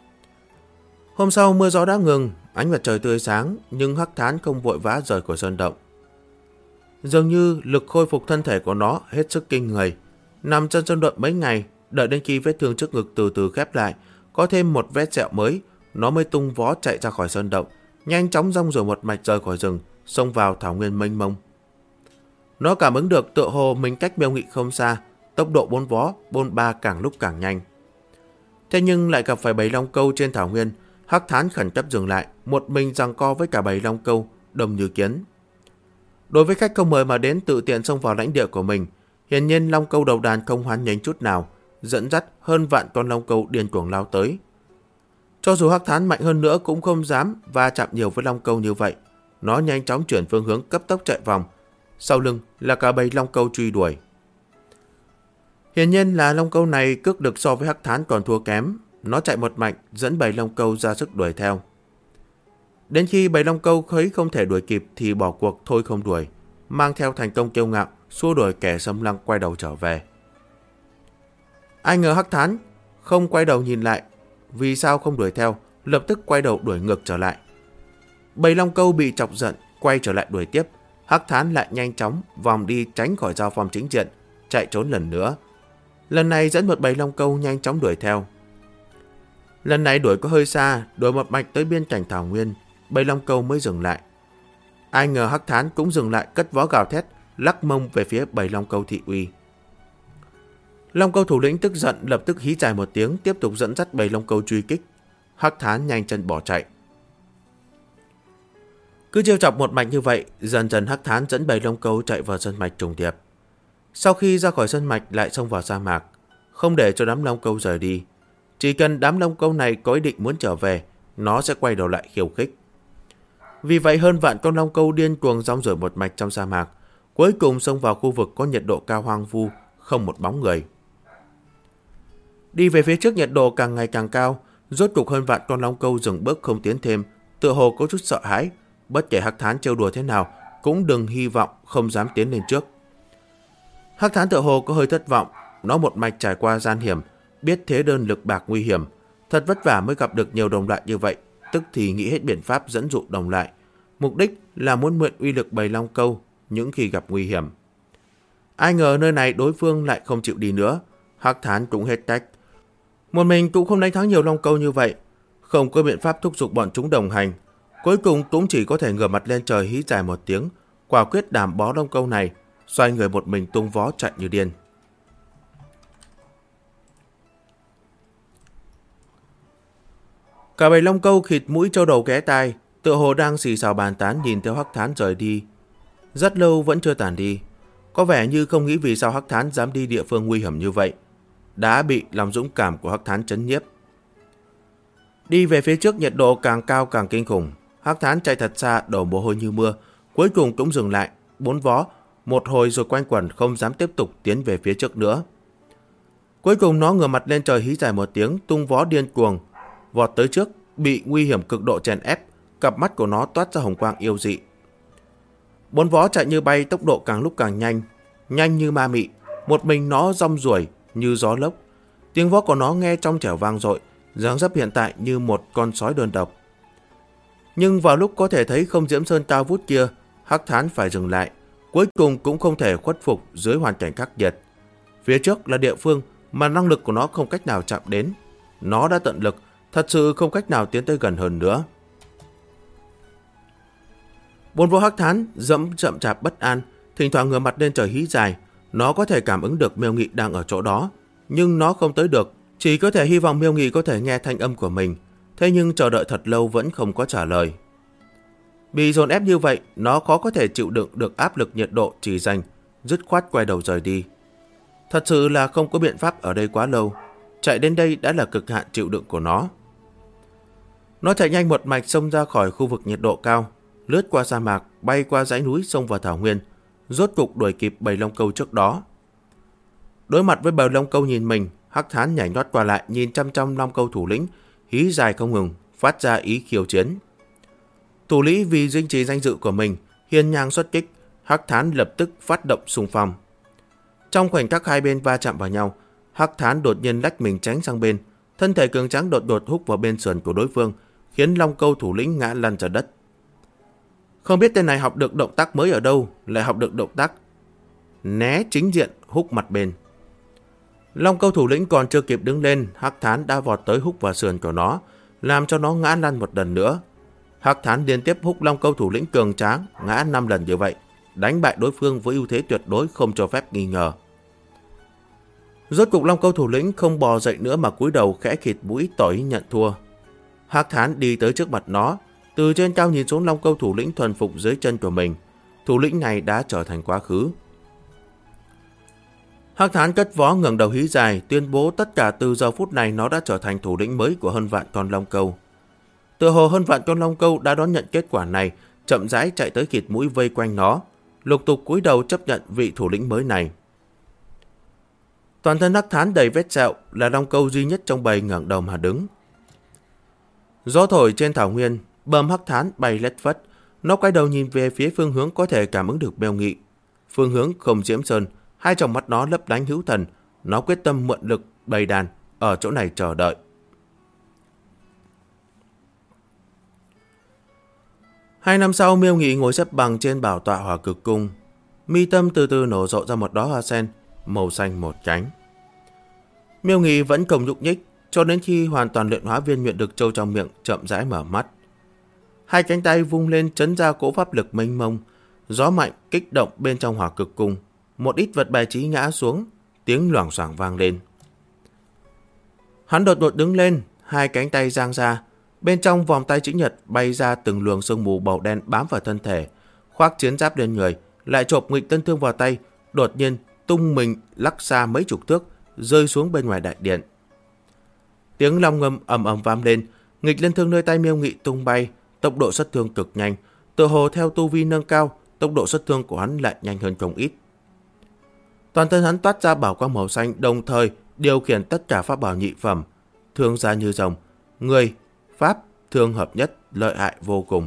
Hôm sau mưa gió đã ngừng, ánh mặt trời tươi sáng, nhưng Hắc Thán không vội vã rời khỏi sơn động. Dường như lực khôi phục thân thể của nó hết sức kinh người. Nằm trên sơn động mấy ngày, đợi đến khi vết thương trước ngực từ từ khép lại, có thêm một vết sẹo mới, nó mới tung vó chạy ra khỏi sơn động, nhanh chóng rong rồi một mạch rời khỏi rừng, xông vào thảo nguyên mênh mông. Nó cảm ứng được tựa hồ mình cách Miêu Nghị không xa, tốc độ bốn vó, bôn ba càng lúc càng nhanh. Thế nhưng lại gặp phải bầy long câu trên thảo nguyên. Hắc Thán khẩn cấp dừng lại, một mình giằng co với cả bầy long câu, đông như kiến. Đối với khách không mời mà đến tự tiện xông vào lãnh địa của mình, hiển nhiên long câu đầu đàn không hoán nhánh chút nào, dẫn dắt hơn vạn con long câu điên cuồng lao tới. Cho dù Hắc Thán mạnh hơn nữa cũng không dám va chạm nhiều với long câu như vậy. Nó nhanh chóng chuyển phương hướng, cấp tốc chạy vòng, sau lưng là cả bầy long câu truy đuổi. Hiển nhiên là long câu này cước lực so với Hắc Thán còn thua kém. Nó chạy một mạch dẫn bầy long câu ra sức đuổi theo. Đến khi bầy long câu thấy không thể đuổi kịp thì bỏ cuộc thôi không đuổi, mang theo thành công kiêu ngạo, xua đuổi kẻ xâm lăng quay đầu trở về. Ai ngờ Hắc Thán không quay đầu nhìn lại, vì sao không đuổi theo, lập tức quay đầu đuổi ngược trở lại. Bầy long câu bị chọc giận, quay trở lại đuổi tiếp. Hắc Thán lại nhanh chóng vòng đi tránh khỏi giao phong chính diện, chạy trốn lần nữa. Lần này dẫn một bầy long câu nhanh chóng đuổi theo. Lần này đuổi có hơi xa, đuổi một mạch tới biên cảnh thảo nguyên, bầy long câu mới dừng lại. Ai ngờ Hắc Thán cũng dừng lại, cất vó gào thét, lắc mông về phía bầy long câu thị uy. Long câu thủ lĩnh tức giận, lập tức hí dài một tiếng, tiếp tục dẫn dắt bầy long câu truy kích. Hắc Thán nhanh chân bỏ chạy. Cứ trêu chọc một mạch như vậy, dần dần Hắc Thán dẫn bầy long câu chạy vào sơn mạch trùng điệp. Sau khi ra khỏi sơn mạch lại xông vào sa mạc, không để cho đám long câu rời đi. Chỉ cần đám long câu này có ý định muốn trở về, nó sẽ quay đầu lại khiêu khích. Vì vậy hơn vạn con long câu điên cuồng rong ruổi một mạch trong sa mạc, cuối cùng xông vào khu vực có nhiệt độ cao hoang vu, không một bóng người. Đi về phía trước nhiệt độ càng ngày càng cao, rốt cục hơn vạn con long câu dừng bước không tiến thêm, tựa hồ có chút sợ hãi, bất kể Hắc Thán trêu đùa thế nào cũng đừng hy vọng, không dám tiến lên trước. Hắc Thán tựa hồ có hơi thất vọng, nó một mạch trải qua gian hiểm, biết thế đơn lực bạc nguy hiểm, thật vất vả mới gặp được nhiều đồng loại như vậy, tức thì nghĩ hết biện pháp dẫn dụ đồng loại, mục đích là muốn mượn uy lực bầy long câu những khi gặp nguy hiểm. Ai ngờ nơi này đối phương lại không chịu đi nữa, Hắc Thán cũng hết cách. Một mình cũng không đánh thắng nhiều long câu như vậy, không có biện pháp thúc giục bọn chúng đồng hành, cuối cùng cũng chỉ có thể ngửa mặt lên trời hí dài một tiếng, quả quyết đảm bó long câu này, xoay người một mình tung vó chạy như điên. Cả bầy long câu khịt mũi trâu đầu ghé tai, tựa hồ đang xì xào bàn tán nhìn theo Hắc Thán rời đi. Rất lâu vẫn chưa tàn đi, có vẻ như không nghĩ vì sao Hắc Thán dám đi địa phương nguy hiểm như vậy, đã bị lòng dũng cảm của Hắc Thán chấn nhiếp. Đi về phía trước nhiệt độ càng cao càng kinh khủng, Hắc Thán chạy thật xa, đổ mồ hôi như mưa, cuối cùng cũng dừng lại, bốn vó một hồi rồi quanh quẩn, không dám tiếp tục tiến về phía trước nữa. Cuối cùng nó ngửa mặt lên trời hí dài một tiếng, tung vó điên cuồng vọt tới trước, bị nguy hiểm cực độ chèn ép, cặp mắt của nó toát ra hồng quang yêu dị. Bốn vó chạy như bay, tốc độ càng lúc càng nhanh, nhanh như ma mị, một mình nó rong ruổi như gió lốc. Tiếng vó của nó nghe trong trẻo vang dội, dáng dấp hiện tại như một con sói đơn độc. Nhưng vào lúc có thể thấy Không Diễm Sơn cao vút kia, Hắc Thán phải dừng lại, cuối cùng cũng không thể khuất phục dưới hoàn cảnh khắc nghiệt. Phía trước là địa phương mà năng lực của nó không cách nào chạm đến. Nó đã tận lực, thật sự không cách nào tiến tới gần hơn nữa. Bốn vô hắc thán dẫm chậm chạp bất an, thỉnh thoảng ngửa mặt lên trời hí dài. Nó có thể cảm ứng được Miêu Nghị đang ở chỗ đó, nhưng nó không tới được, chỉ có thể hy vọng Miêu Nghị có thể nghe thanh âm của mình. Thế nhưng chờ đợi thật lâu vẫn không có trả lời. Bị dồn ép như vậy, nó khó có thể chịu đựng được áp lực nhiệt độ chỉ dành, dứt khoát quay đầu rời đi. Thật sự là không có biện pháp ở đây quá lâu, chạy đến đây đã là cực hạn chịu đựng của nó. Nó chạy nhanh một mạch xông ra khỏi khu vực nhiệt độ cao, lướt qua sa mạc, bay qua dãy núi, xông vào thảo nguyên, rốt cục đuổi kịp bầy long câu trước đó. Đối mặt với bầy long câu nhìn mình, hắc thán nhảy nhót qua lại nhìn chăm chăm long câu thủ lĩnh, hí dài không ngừng, phát ra ý khiêu chiến. Thủ lĩnh vì duy trì danh dự của mình, hiên ngang xuất kích, hắc thán lập tức phát động xung phong. Trong khoảnh khắc hai bên va chạm vào nhau, hắc thán đột nhiên lách mình tránh sang bên, thân thể cường tráng đột ngột húc vào bên sườn của đối phương, khiến long câu thủ lĩnh ngã lăn ra đất. Không biết tên này học được động tác mới ở đâu, lại học được động tác né chính diện húc mặt bên. Long câu thủ lĩnh còn chưa kịp đứng lên, hắc thán đã vọt tới húc vào sườn của nó, làm cho nó ngã lăn một lần nữa. Hắc thán liên tiếp húc long câu thủ lĩnh cường tráng ngã 5 lần như vậy, đánh bại đối phương với ưu thế tuyệt đối không cho phép nghi ngờ. Rốt cục long câu thủ lĩnh không bò dậy nữa mà cúi đầu khẽ khịt mũi tỏ ý nhận thua. Hắc thán đi tới trước mặt nó, từ trên cao nhìn xuống long câu thủ lĩnh thuần phục dưới chân của mình. Thủ lĩnh này đã trở thành quá khứ. Hắc thán cất vó ngẩng đầu hí dài, tuyên bố tất cả từ giờ phút này nó đã trở thành thủ lĩnh mới của hơn vạn con long câu. Tựa hồ hơn vạn con long câu đã đón nhận kết quả này, chậm rãi chạy tới khịt mũi vây quanh nó, lục tục cúi đầu chấp nhận vị thủ lĩnh mới này. Toàn thân hắc thán đầy vết sẹo, là long câu duy nhất trong bầy ngẩng đầu mà đứng. Gió thổi trên thảo nguyên, bờm hắc thán bay lất phất, nó quay đầu nhìn về phía phương hướng có thể cảm ứng được Miêu Nghị. Phương hướng không Diễm Sơn, hai tròng mắt nó lấp lánh hữu thần, nó quyết tâm mượn lực bầy đàn ở chỗ này chờ đợi. 2 năm sau, Miêu Nghị ngồi xếp bằng trên bảo tọa Hỏa Cực Cung, mi tâm từ từ nổ rộ ra một đóa hoa sen màu xanh một cánh. Miêu Nghị vẫn không nhúc nhích cho đến khi hoàn toàn luyện hóa viên nhuận được châu trong miệng, chậm rãi mở mắt. Hai cánh tay vung lên chấn ra cỗ pháp lực mênh mông, gió mạnh kích động bên trong Hỏa Cực Cung, một ít vật bài trí ngã xuống, tiếng loảng xoảng vang lên. Hắn đột ngột đứng lên, hai cánh tay giang ra, bên trong vòng tay chữ nhật bay ra từng luồng sương mù màu đen bám vào thân thể, khoác chiến giáp lên người, lại chộp nghịch tân thương vào tay, đột nhiên tung mình lắc xa mấy chục thước, rơi xuống bên ngoài đại điện. Tiếng long ngâm ầm ầm vang lên, nghịch lân thương nơi tay Miêu Nghị tung bay, tốc độ xuất thương cực nhanh, tựa hồ theo tu vi nâng cao, tốc độ xuất thương của hắn lại nhanh hơn không ít. Toàn thân hắn toát ra bảo quang màu xanh, đồng thời điều khiển tất cả pháp bảo nhị phẩm, thương ra như rồng, người, pháp, thương hợp nhất, lợi hại vô cùng.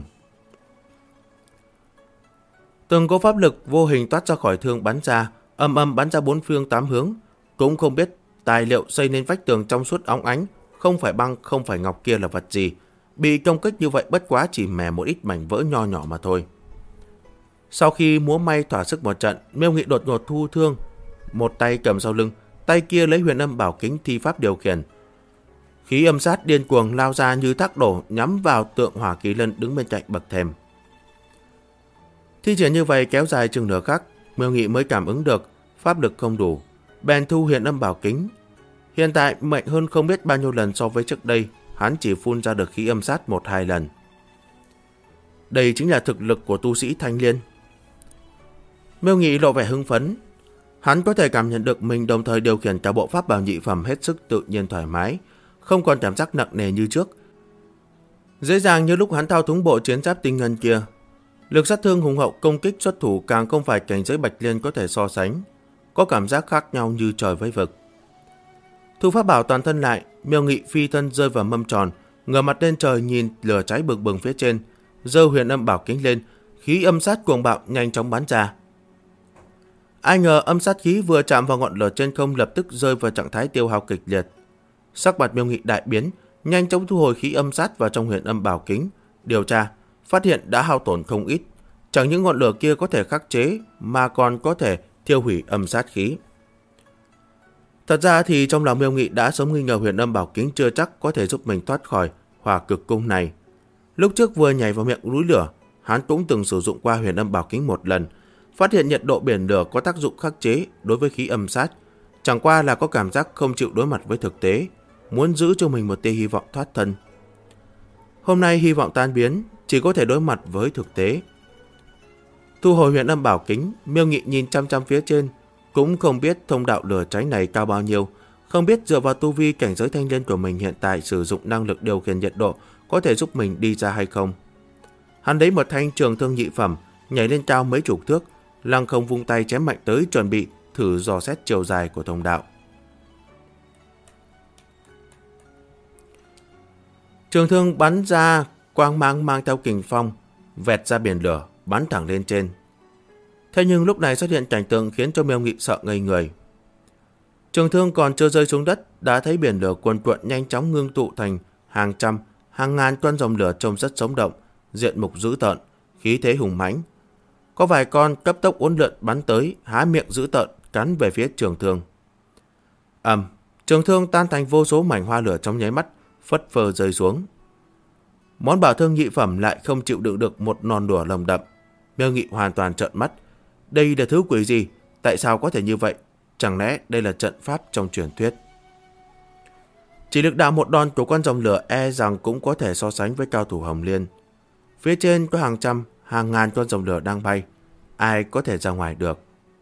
Từng có pháp lực vô hình toát ra khỏi thương bắn ra, ầm ầm bắn ra bốn phương tám hướng, cũng không biết tài liệu xây nên vách tường trong suốt óng ánh, không phải băng, không phải ngọc kia là vật gì. Bị công kích như vậy bất quá chỉ mè một ít mảnh vỡ nho nhỏ mà thôi. Sau khi múa may thỏa sức một trận, Miêu Nghị đột ngột thu thương, một tay cầm sau lưng, tay kia lấy huyền âm bảo kính thi pháp điều khiển. Khí âm sát điên cuồng lao ra như thác đổ, nhắm vào tượng Hỏa Kỳ Lân đứng bên cạnh bậc thềm. Thi triển như vậy kéo dài chừng nửa khắc, Miêu Nghị mới cảm ứng được pháp lực không đủ, bèn thu huyền âm bảo kính. Hiện tại mạnh hơn không biết bao nhiêu lần so với trước đây, hắn chỉ phun ra được khí âm sát 1-2 lần. Đây chính là thực lực của tu sĩ Thanh Liên. Miêu Nghị lộ vẻ hưng phấn. Hắn có thể cảm nhận được mình đồng thời điều khiển cả bộ pháp bảo nhị phẩm hết sức tự nhiên thoải mái, không còn cảm giác nặng nề như trước. Dễ dàng như lúc hắn thao túng bộ chiến giáp tinh ngân kia. Lực sát thương hùng hậu, công kích xuất thủ càng không phải cảnh giới Bạch Liên có thể so sánh, có cảm giác khác nhau như trời với vực. Thu pháp bảo toàn thân lại, Miêu Nghị phi thân rơi vào mâm tròn, ngửa mặt lên trời nhìn lửa cháy bừng bừng phía trên, giơ huyền âm bảo kính lên, khí âm sát cuồng bạo nhanh chóng bắn ra. Ai ngờ âm sát khí vừa chạm vào ngọn lửa trên không lập tức rơi vào trạng thái tiêu hao kịch liệt. Sắc mặt Miêu Nghị đại biến, nhanh chóng thu hồi khí âm sát vào trong huyền âm bảo kính, điều tra, phát hiện đã hao tổn không ít. Chẳng những ngọn lửa kia có thể khắc chế mà còn có thể thiêu hủy âm sát khí. Thật ra thì trong lòng Miêu Nghị đã sớm nghi ngờ Huyền Âm Bảo Kính chưa chắc có thể giúp mình thoát khỏi hỏa cực cung này. Lúc trước vừa nhảy vào miệng núi lửa, hắn cũng từng sử dụng qua Huyền Âm Bảo Kính một lần, phát hiện nhiệt độ biển lửa có tác dụng khắc chế đối với khí âm sát, chẳng qua là có cảm giác không chịu đối mặt với thực tế, muốn giữ cho mình một tia hy vọng thoát thân. Hôm nay hy vọng tan biến, chỉ có thể đối mặt với thực tế. Thu hồi Huyền Âm Bảo Kính, Miêu Nghị nhìn chăm chăm phía trên, cũng không biết thông đạo lửa cháy này cao bao nhiêu, không biết dựa vào tu vi cảnh giới thanh liên của mình hiện tại sử dụng năng lực điều khiển nhiệt độ có thể giúp mình đi ra hay không. Hắn lấy một thanh trường thương nhị phẩm, nhảy lên cao mấy chục thước, lăng không vung tay chém mạnh tới, chuẩn bị thử dò xét chiều dài của thông đạo. Trường thương bắn ra, quang mang mang theo kình phong, vẹt ra biển lửa, bắn thẳng lên trên. Thế nhưng lúc này xuất hiện cảnh tượng khiến cho Miêu Nghị sợ ngây người. Trường thương còn chưa rơi xuống đất, đã thấy biển lửa cuồn cuộn nhanh chóng ngưng tụ thành hàng trăm, hàng ngàn con dòng lửa trông rất sống động, diện mục dữ tợn, khí thế hùng mãnh. Có vài con cấp tốc uốn lượn bắn tới, há miệng dữ tợn cắn về phía trường thương. Trường thương tan thành vô số mảnh hoa lửa trong nháy mắt, phất phơ rơi xuống. Món bảo thương nhị phẩm lại không chịu đựng được một non lửa lồng đậm. Miêu Nghị hoàn toàn trợn mắt. Đây là thứ quỷ gì? Tại sao có thể như vậy? Chẳng lẽ đây là trận pháp trong truyền thuyết? Chỉ lực đạo một đòn của con rồng lửa e rằng cũng có thể so sánh với cao thủ Hồng Liên. Phía trên có hàng trăm, hàng ngàn con rồng lửa đang bay. Ai có thể ra ngoài được?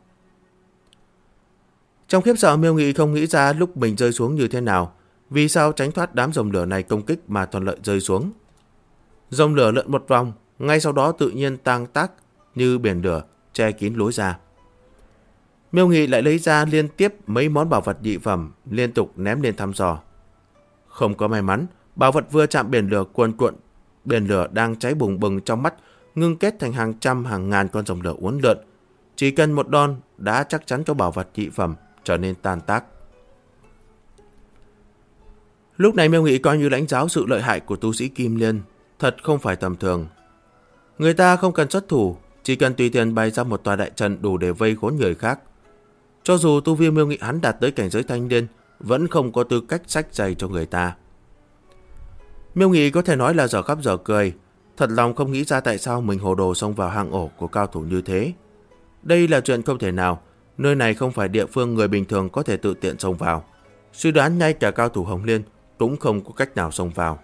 Trong khiếp sợ, Miêu Nghị không nghĩ ra lúc mình rơi xuống như thế nào. Vì sao tránh thoát đám rồng lửa này công kích mà thuận lợi rơi xuống? Rồng lửa lượn một vòng, ngay sau đó tự nhiên tan tác như biển lửa che kín lối ra. Miêu Nghị lại lấy ra liên tiếp mấy món bảo vật nhị phẩm, liên tục ném lên thăm dò. Không có may mắn, bảo vật vừa chạm biển lửa cuồn cuộn, biển lửa đang cháy bùng bừng trong mắt, ngưng kết thành hàng trăm hàng ngàn con rồng lửa uốn lượn. Chỉ cần một đòn đã chắc chắn cho bảo vật nhị phẩm trở nên tan tác. Lúc này Miêu Nghị coi như lãnh giáo sự lợi hại của tu sĩ Kim Liên, thật không phải tầm thường. Người ta không cần xuất thủ, chỉ cần tùy tiện bày ra một tòa đại trận đủ để vây khốn người khác. Cho dù tu vi Miêu Nghị hắn đạt tới cảnh giới thanh liên, vẫn không có tư cách xách giày cho người ta. Miêu Nghị có thể nói là dở khóc dở cười, thật lòng không nghĩ ra tại sao mình hồ đồ xông vào hang ổ của cao thủ như thế. Đây là chuyện không thể nào, nơi này không phải địa phương người bình thường có thể tự tiện xông vào. Suy đoán ngay cả cao thủ Hồng Liên cũng không có cách nào xông vào.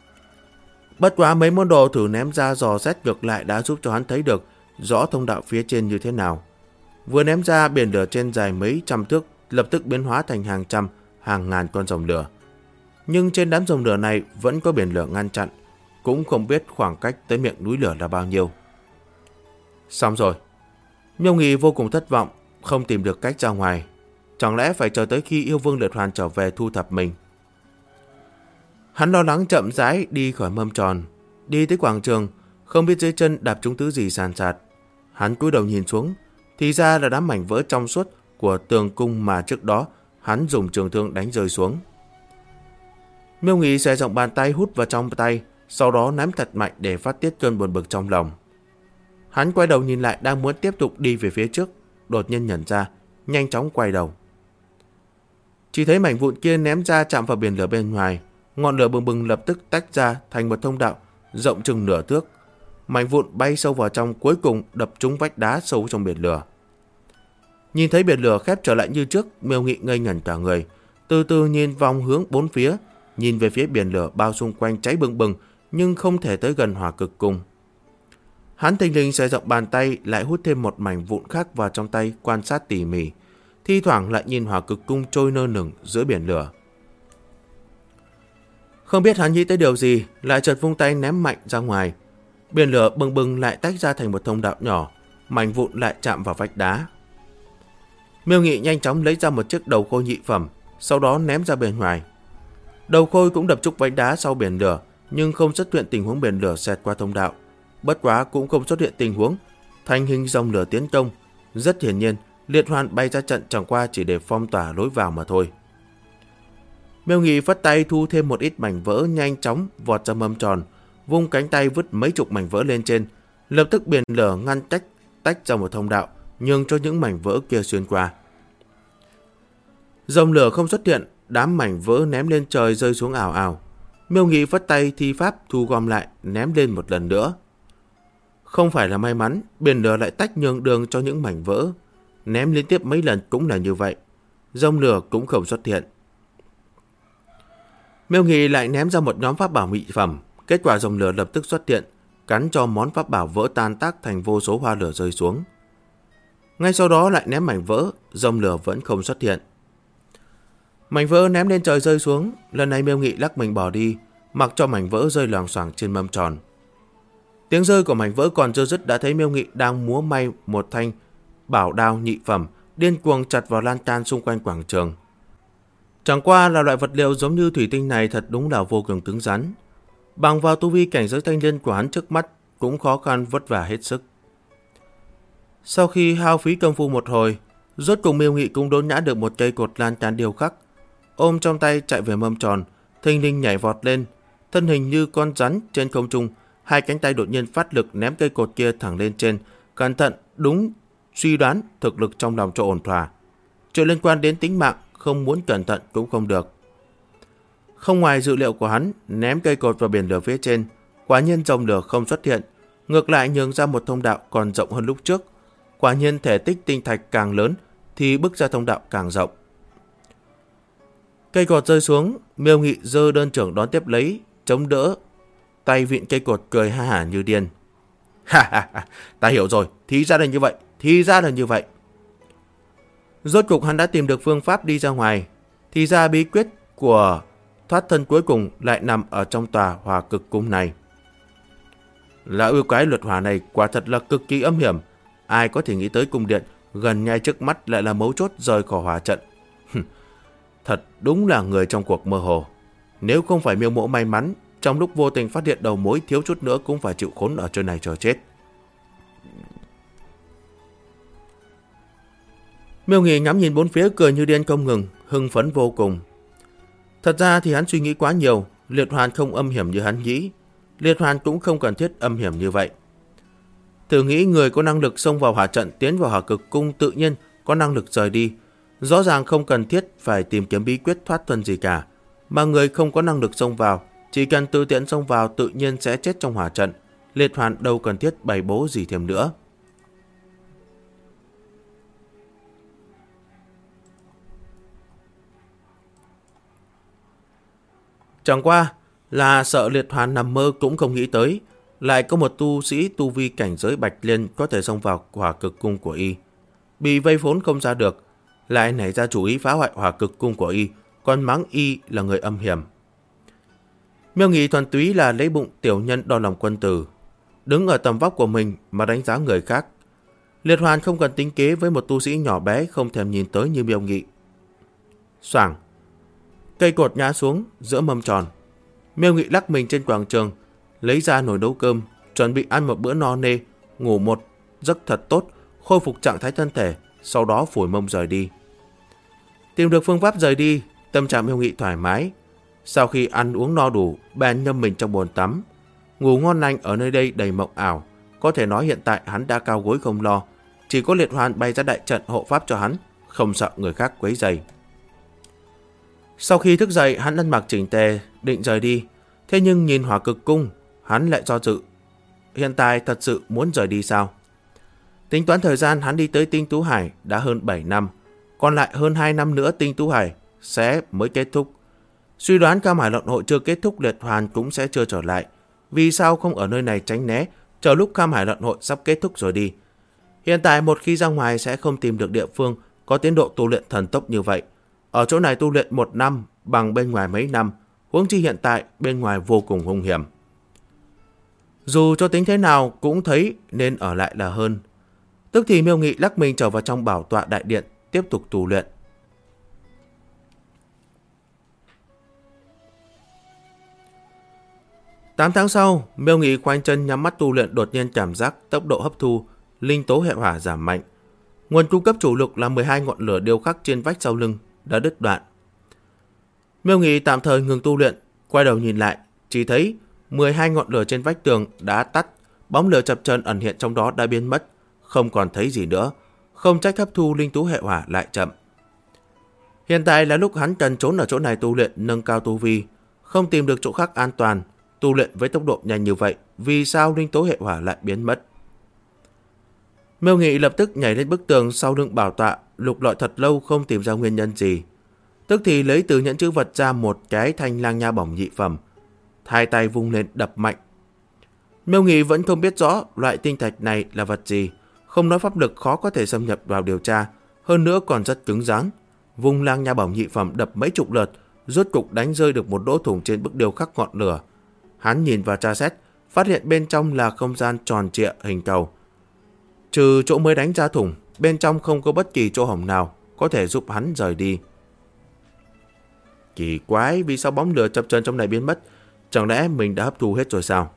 Bất quá mấy món đồ thử ném ra dò xét ngược lại đã giúp cho hắn thấy được rõ thông đạo phía trên như thế nào. Vừa ném ra, biển lửa trên dài mấy trăm thước lập tức biến hóa thành hàng trăm, hàng ngàn con rồng lửa. Nhưng trên đám rồng lửa này vẫn có biển lửa ngăn chặn, cũng không biết khoảng cách tới miệng núi lửa là bao nhiêu. Xong rồi. Miêu Nghị vô cùng thất vọng, không tìm được cách ra ngoài. Chẳng lẽ phải chờ tới khi yêu vương Liệt Hoàn trở về thu thập mình? Hắn lo lắng chậm rãi đi khỏi mâm tròn, đi tới quảng trường, không biết dưới chân đạp trúng thứ gì sàn sạt. Hắn cúi đầu nhìn xuống, thì ra là đám mảnh vỡ trong suốt của tường cung mà trước đó hắn dùng trường thương đánh rơi xuống. Miêu Nghị xòe rộng bàn tay hút vào trong tay, sau đó ném thật mạnh để phát tiết cơn buồn bực trong lòng. Hắn quay đầu nhìn lại đang muốn tiếp tục đi về phía trước, đột nhiên nhận ra, nhanh chóng quay đầu. Chỉ thấy mảnh vụn kia ném ra chạm vào biển lửa bên ngoài, ngọn lửa bừng bừng lập tức tách ra thành một thông đạo rộng chừng nửa thước. Mảnh vụn bay sâu vào trong, cuối cùng đập trúng vách đá sâu trong biển lửa. Nhìn thấy biển lửa khép trở lại như trước, Miêu Nghị ngây ngẩn cả người, từ từ nhìn vòng hướng bốn phía, nhìn về phía biển lửa bao xung quanh cháy bừng bừng nhưng không thể tới gần hỏa cực cung. Hắn thình lình xoay rộng bàn tay, lại hút thêm một mảnh vụn khác vào trong tay, quan sát tỉ mỉ, thi thoảng lại nhìn hỏa cực cung trôi nơ nửng giữa biển lửa. Không biết hắn nghĩ tới điều gì, lại chợt vung tay ném mạnh ra ngoài. Biển lửa bừng bừng lại tách ra thành một thông đạo nhỏ, mảnh vụn lại chạm vào vách đá. Miêu Nghị nhanh chóng lấy ra một chiếc đầu khôi nhị phẩm, sau đó ném ra bên ngoài. Đầu khôi cũng đập trúng vách đá sau biển lửa, nhưng không xuất hiện tình huống biển lửa xẹt qua thông đạo. Bất quá cũng không xuất hiện tình huống thành hình dòng lửa tiến công. Rất hiển nhiên, Liệt Hoàn bay ra trận chẳng qua chỉ để phong tỏa lối vào mà thôi. Miêu Nghị phất tay thu thêm một ít mảnh vỡ, nhanh chóng vọt ra mâm tròn, vung cánh tay vứt mấy chục mảnh vỡ lên trên, lập tức biển lửa ngăn tách ra một thông đạo, nhường cho những mảnh vỡ kia xuyên qua. Dòng lửa không xuất hiện, đám mảnh vỡ ném lên trời rơi xuống ào ào. Miêu Nghị vất tay thi pháp thu gom lại, ném lên một lần nữa. Không phải là may mắn, biển lửa lại tách nhường đường cho những mảnh vỡ. Ném liên tiếp mấy lần cũng là như vậy. Dòng lửa cũng không xuất hiện. Miêu Nghị lại ném ra một nhóm pháp bảo mỹ phẩm. Kết quả dòng lửa lập tức xuất hiện, cắn cho món pháp bảo vỡ tan tác thành vô số hoa lửa rơi xuống. Ngay sau đó lại ném mảnh vỡ, dòng lửa vẫn không xuất hiện. Mảnh vỡ ném lên trời rơi xuống, lần này Miêu Nghị lắc mình bỏ đi, mặc cho mảnh vỡ rơi loảng xoảng trên mâm tròn. Tiếng rơi của mảnh vỡ còn chưa dứt đã thấy Miêu Nghị đang múa may một thanh bảo đao nhị phẩm, điên cuồng chặt vào lan can xung quanh quảng trường. Chẳng qua là loại vật liệu giống như thủy tinh này thật đúng là vô cùng cứng rắn. Bằng vào tu vi cảnh giới thanh liên của hắn trước mắt cũng khó khăn vất vả hết sức. Sau khi hao phí công phu một hồi, rốt cùng Miêu Nghị cũng đốn nhã được một cây cột lan can điêu khắc, ôm trong tay chạy về mâm tròn, thình lình nhảy vọt lên, thân hình như con rắn trên không trung, hai cánh tay đột nhiên phát lực ném cây cột kia thẳng lên trên, cẩn thận đúng suy đoán thực lực trong lòng cho ổn thỏa. Chuyện liên quan đến tính mạng không muốn cẩn thận cũng không được. Không ngoài dự liệu của hắn, ném cây cột vào biển lửa phía trên, quả nhiên dòng lửa không xuất hiện, ngược lại nhường ra một thông đạo còn rộng hơn lúc trước. Quả nhiên thể tích tinh thạch càng lớn thì bức ra thông đạo càng rộng. Cây cột rơi xuống, Miêu Nghị giơ đơn trưởng đón tiếp lấy, chống đỡ, tay vịn cây cột cười ha hả như điên. Ha ha ha, ta hiểu rồi, thì ra là như vậy, thì ra là như vậy. Rốt cục hắn đã tìm được phương pháp đi ra ngoài, thì ra bí quyết của thoát thân cuối cùng lại nằm ở trong tòa hỏa cực cung này. Lão yêu quái luật hỏa này quả thật là cực kỳ âm hiểm, ai có thể nghĩ tới cung điện gần ngay trước mắt lại là mấu chốt rời khỏi hỏa trận. Thật đúng là người trong cuộc mơ hồ. Nếu không phải Miêu Mộ may mắn, trong lúc vô tình phát hiện đầu mối thiếu chút nữa cũng phải chịu khốn ở chỗ này chờ chết. Miêu Nghị ngắm nhìn bốn phía cười như điên không ngừng, hưng phấn vô cùng. Thật ra thì hắn suy nghĩ quá nhiều, liệt hoàn không âm hiểm như hắn nghĩ, liệt hoàn cũng không cần thiết âm hiểm như vậy. Thử nghĩ người có năng lực xông vào hỏa trận tiến vào hỏa cực cung tự nhiên có năng lực rời đi, rõ ràng không cần thiết phải tìm kiếm bí quyết thoát thân gì cả, mà người không có năng lực xông vào, chỉ cần tự tiện xông vào tự nhiên sẽ chết trong hỏa trận, liệt hoàn đâu cần thiết bày bố gì thêm nữa. Chẳng qua là sợ liệt hoàn nằm mơ cũng không nghĩ tới, lại có một tu sĩ tu vi cảnh giới bạch liên có thể xông vào hỏa cực cung của y. Bị vây vốn không ra được, lại nảy ra chủ ý phá hoại hỏa cực cung của y, còn mắng y là người âm hiểm. Miêu Nghị thuần túy là lấy bụng tiểu nhân đo lòng quân tử, đứng ở tầm vóc của mình mà đánh giá người khác. Liệt hoàn không cần tính kế với một tu sĩ nhỏ bé không thèm nhìn tới như Miêu Nghị. Xoảng, cây cột ngã xuống giữa mâm tròn. Miêu Nghị lắc mình trên quảng trường, lấy ra nồi nấu cơm, chuẩn bị ăn một bữa no nê, ngủ một giấc thật tốt, khôi phục trạng thái thân thể, sau đó phủi mông rời đi. Tìm được phương pháp rời đi, tâm trạng Miêu Nghị thoải mái. Sau khi ăn uống no đủ, bèn ngâm mình trong bồn tắm. Ngủ ngon lành ở nơi đây đầy mộng ảo, có thể nói hiện tại hắn đã cao gối không lo, chỉ có liệt hoàn bày ra đại trận hộ pháp cho hắn, không sợ người khác quấy rầy. Sau khi thức dậy, hắn ăn mặc chỉnh tề, định rời đi. Thế nhưng nhìn hỏa cực cung, hắn lại do dự. Hiện tại thật sự muốn rời đi sao? Tính toán thời gian hắn đi tới Tinh Tú Hải đã hơn 7 năm. Còn lại hơn 2 năm nữa Tinh Tú Hải sẽ mới kết thúc. Suy đoán Cam Hải Luận Hội chưa kết thúc, liệt hoàn cũng sẽ chưa trở lại. Vì sao không ở nơi này tránh né, chờ lúc Cam Hải Luận Hội sắp kết thúc rồi đi? Hiện tại một khi ra ngoài sẽ không tìm được địa phương có tiến độ tu luyện thần tốc như vậy. Ở chỗ này tu luyện 1 năm bằng bên ngoài mấy năm, huống chi hiện tại bên ngoài vô cùng hung hiểm. Dù cho tính thế nào cũng thấy nên ở lại là hơn. Tức thì Miêu Nghị lắc mình trở vào trong bảo tọa đại điện, tiếp tục tu luyện. Tám tháng sau, Miêu Nghị khoanh chân nhắm mắt tu luyện, đột nhiên cảm giác tốc độ hấp thu linh tố hệ hỏa giảm mạnh. Nguồn cung cấp chủ lực là 12 ngọn lửa điêu khắc trên vách sau lưng đã đứt đoạn. Miêu Nghị tạm thời ngừng tu luyện, quay đầu nhìn lại, chỉ thấy 12 ngọn lửa trên vách tường đã tắt, bóng lửa chập chờn ẩn hiện trong đó đã biến mất, không còn thấy gì nữa, không trách hấp thu linh tố hệ hỏa lại chậm. Hiện tại là lúc hắn cần trốn ở chỗ này tu luyện nâng cao tu vi, không tìm được chỗ khác an toàn. Tu luyện với tốc độ nhanh như vậy, vì sao linh tố hệ hỏa lại biến mất? Miêu Nghị lập tức nhảy lên bức tường sau lưng bảo tọa, lục lọi thật lâu không tìm ra nguyên nhân gì. Tức thì lấy từ nhẫn chữ vật ra một cái thanh lang nha bổng nhị phẩm, hai tay vung lên đập mạnh. Miêu Nghị vẫn không biết rõ loại tinh thạch này là vật gì, không nói pháp lực khó có thể xâm nhập vào điều tra, hơn nữa còn rất cứng rắn. Vung lang nha bổng nhị phẩm đập mấy chục lượt, rốt cục đánh rơi được một lỗ thủng trên bức điêu khắc ngọn lửa. Hắn nhìn vào tra xét, phát hiện bên trong là không gian tròn trịa hình cầu. Trừ chỗ mới đánh ra thủng, bên trong không có bất kỳ chỗ hổng nào có thể giúp hắn rời đi. Kỳ quái, vì sao bóng lửa chập chờn trong này biến mất? Chẳng lẽ mình đã hấp thu hết rồi sao?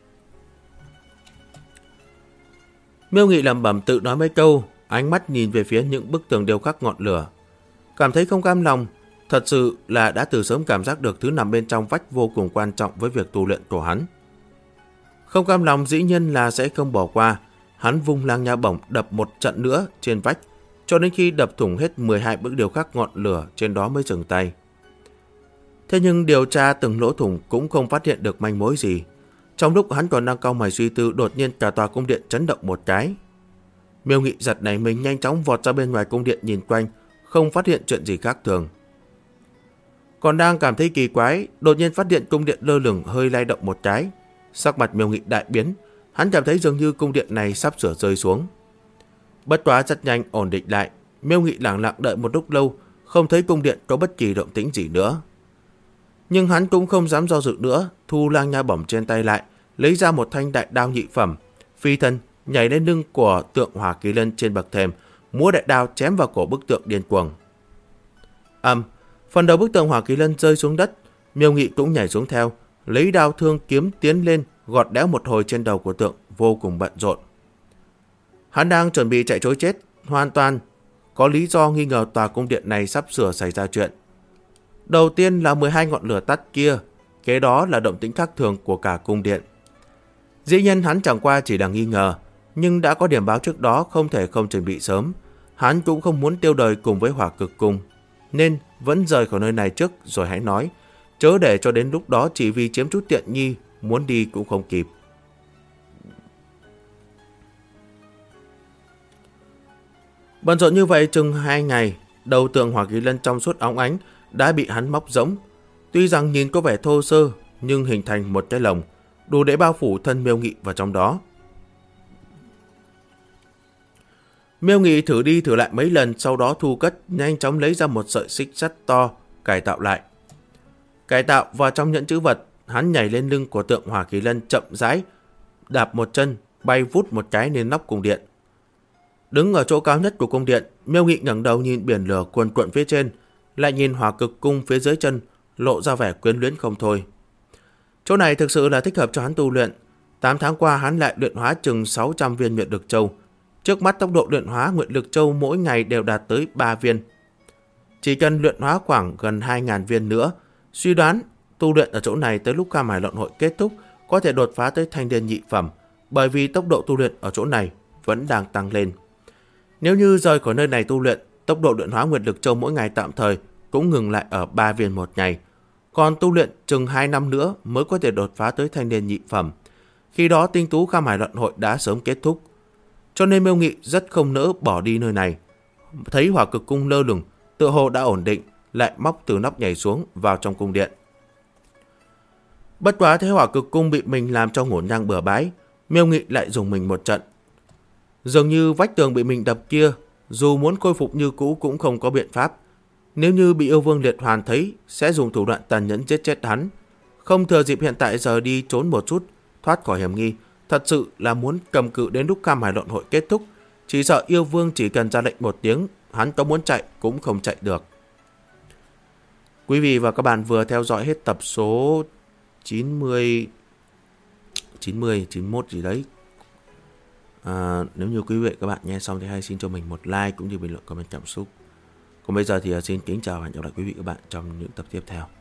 Miêu Nghị lẩm bẩm tự nói mấy câu, ánh mắt nhìn về phía những bức tường điêu khắc ngọn lửa, cảm thấy không cam lòng. Thật sự là đã từ sớm cảm giác được thứ nằm bên trong vách vô cùng quan trọng với việc tu luyện của hắn. Không cam lòng dĩ nhiên là sẽ không bỏ qua. Hắn vung lang nha bổng đập một trận nữa trên vách, cho đến khi đập thủng hết 12 bức điêu khắc ngọn lửa trên đó mới dừng tay. Thế nhưng điều tra từng lỗ thủng cũng không phát hiện được manh mối gì. Trong lúc hắn còn đang cau mày suy tư, đột nhiên cả tòa cung điện chấn động một cái. Miêu Nghị giật nảy mình, nhanh chóng vọt ra bên ngoài cung điện nhìn quanh, không phát hiện chuyện gì khác thường. Còn đang cảm thấy kỳ quái, đột nhiên phát hiện cung điện lơ lửng hơi lay động một cái. Sắc mặt Miêu Nghị đại biến, hắn cảm thấy dường như cung điện này sắp sửa rơi xuống. Bất quá rất nhanh ổn định lại, Miêu Nghị lặng lặng đợi một lúc lâu, không thấy cung điện có bất kỳ động tĩnh gì nữa. Nhưng hắn cũng không dám do dự nữa, thu lang nha bổng trên tay lại, lấy ra một thanh đại đao nhị phẩm, phi thân nhảy lên lưng của tượng Hỏa Kỳ Lân trên bậc thềm, múa đại đao chém vào cổ bức tượng điên cuồng. Phần đầu bức tượng Hỏa Kỳ Lân rơi xuống đất, Miêu Nghị cũng nhảy xuống theo, lấy đao thương kiếm tiến lên, gọt đẽo một hồi trên đầu của tượng, vô cùng bận rộn. Hắn đang chuẩn bị chạy trối chết, hoàn toàn có lý do nghi ngờ tòa cung điện này sắp sửa xảy ra chuyện. Đầu tiên là 12 ngọn lửa tắt kia, kế đó là động tĩnh khác thường của cả cung điện. Dĩ nhiên hắn chẳng qua chỉ là nghi ngờ, nhưng đã có điểm báo trước đó không thể không chuẩn bị sớm. Hắn cũng không muốn tiêu đời cùng với Hỏa Cực Cung, nên vẫn rời khỏi nơi này trước rồi hãy nói, chớ để cho đến lúc đó chỉ vì chiếm chút tiện nghi, muốn đi cũng không kịp. Bận rộn như vậy chừng 2 ngày, đầu tượng Hỏa Kỳ Lân trong suốt óng ánh đã bị hắn móc rỗng. Tuy rằng nhìn có vẻ thô sơ, nhưng hình thành một cái lồng, đủ để bao phủ thân Miêu Nghị vào trong đó. Miêu Nghị thử đi thử lại mấy lần, sau đó thu cất, nhanh chóng lấy ra một sợi xích sắt to, cải tạo lại. Cải tạo vào trong nhẫn chữ vật, hắn nhảy lên lưng của tượng Hỏa Kỳ Lân chậm rãi, đạp một chân, bay vút một cái lên nóc cung điện. Đứng ở chỗ cao nhất của cung điện, Miêu Nghị ngẩng đầu nhìn biển lửa cuồn cuộn phía trên, lại nhìn Hỏa Cực Cung phía dưới chân, lộ ra vẻ quyến luyến không thôi. Chỗ này thực sự là thích hợp cho hắn tu luyện. 8 tháng qua hắn lại luyện hóa chừng 600 viên nguyện lực châu. Trước mắt tốc độ luyện hóa nguyện lực châu mỗi ngày đều đạt tới 3 viên. Chỉ cần luyện hóa khoảng gần 2.000 viên nữa, suy đoán tu luyện ở chỗ này tới lúc Kham Hải Luận Hội kết thúc có thể đột phá tới thanh niên nhị phẩm, bởi vì tốc độ tu luyện ở chỗ này vẫn đang tăng lên. Nếu như rời khỏi nơi này tu luyện, tốc độ luyện hóa nguyệt lực châu mỗi ngày tạm thời cũng ngừng lại ở 3 viên một ngày. Còn tu luyện chừng 2 năm nữa mới có thể đột phá tới thanh niên nhị phẩm. Khi đó tinh tú Kham Hải Luận Hội đã sớm kết thúc. Cho nên Miêu Nghị rất không nỡ bỏ đi nơi này. Thấy Hỏa Cực Cung lơ lửng, tựa hồ đã ổn định, lại móc từ nóc nhảy xuống vào trong cung điện. Bất quá thấy Hỏa Cực Cung bị mình làm cho ngổn ngang bừa bãi, Miêu Nghị lại dùng mình một trận. Dường như vách tường bị mình đập kia, dù muốn khôi phục như cũ cũng không có biện pháp. Nếu như bị yêu vương Liệt Hoàn thấy, sẽ dùng thủ đoạn tàn nhẫn giết chết hắn. Không thừa dịp hiện tại giờ đi trốn một chút, thoát khỏi hiểm nghi, thật sự là muốn cầm cự đến lúc Kham Hải Luận Hội kết thúc. Chỉ sợ yêu vương chỉ cần ra lệnh một tiếng, hắn có muốn chạy cũng không chạy được. Quý vị và các bạn vừa theo dõi hết tập số 90, 91 gì đấy. Nếu như quý vị các bạn nghe xong thì hãy xin cho mình một like cũng như bình luận comment cảm xúc. Còn bây giờ thì xin kính chào và hẹn gặp lại quý vị các bạn trong những tập tiếp theo.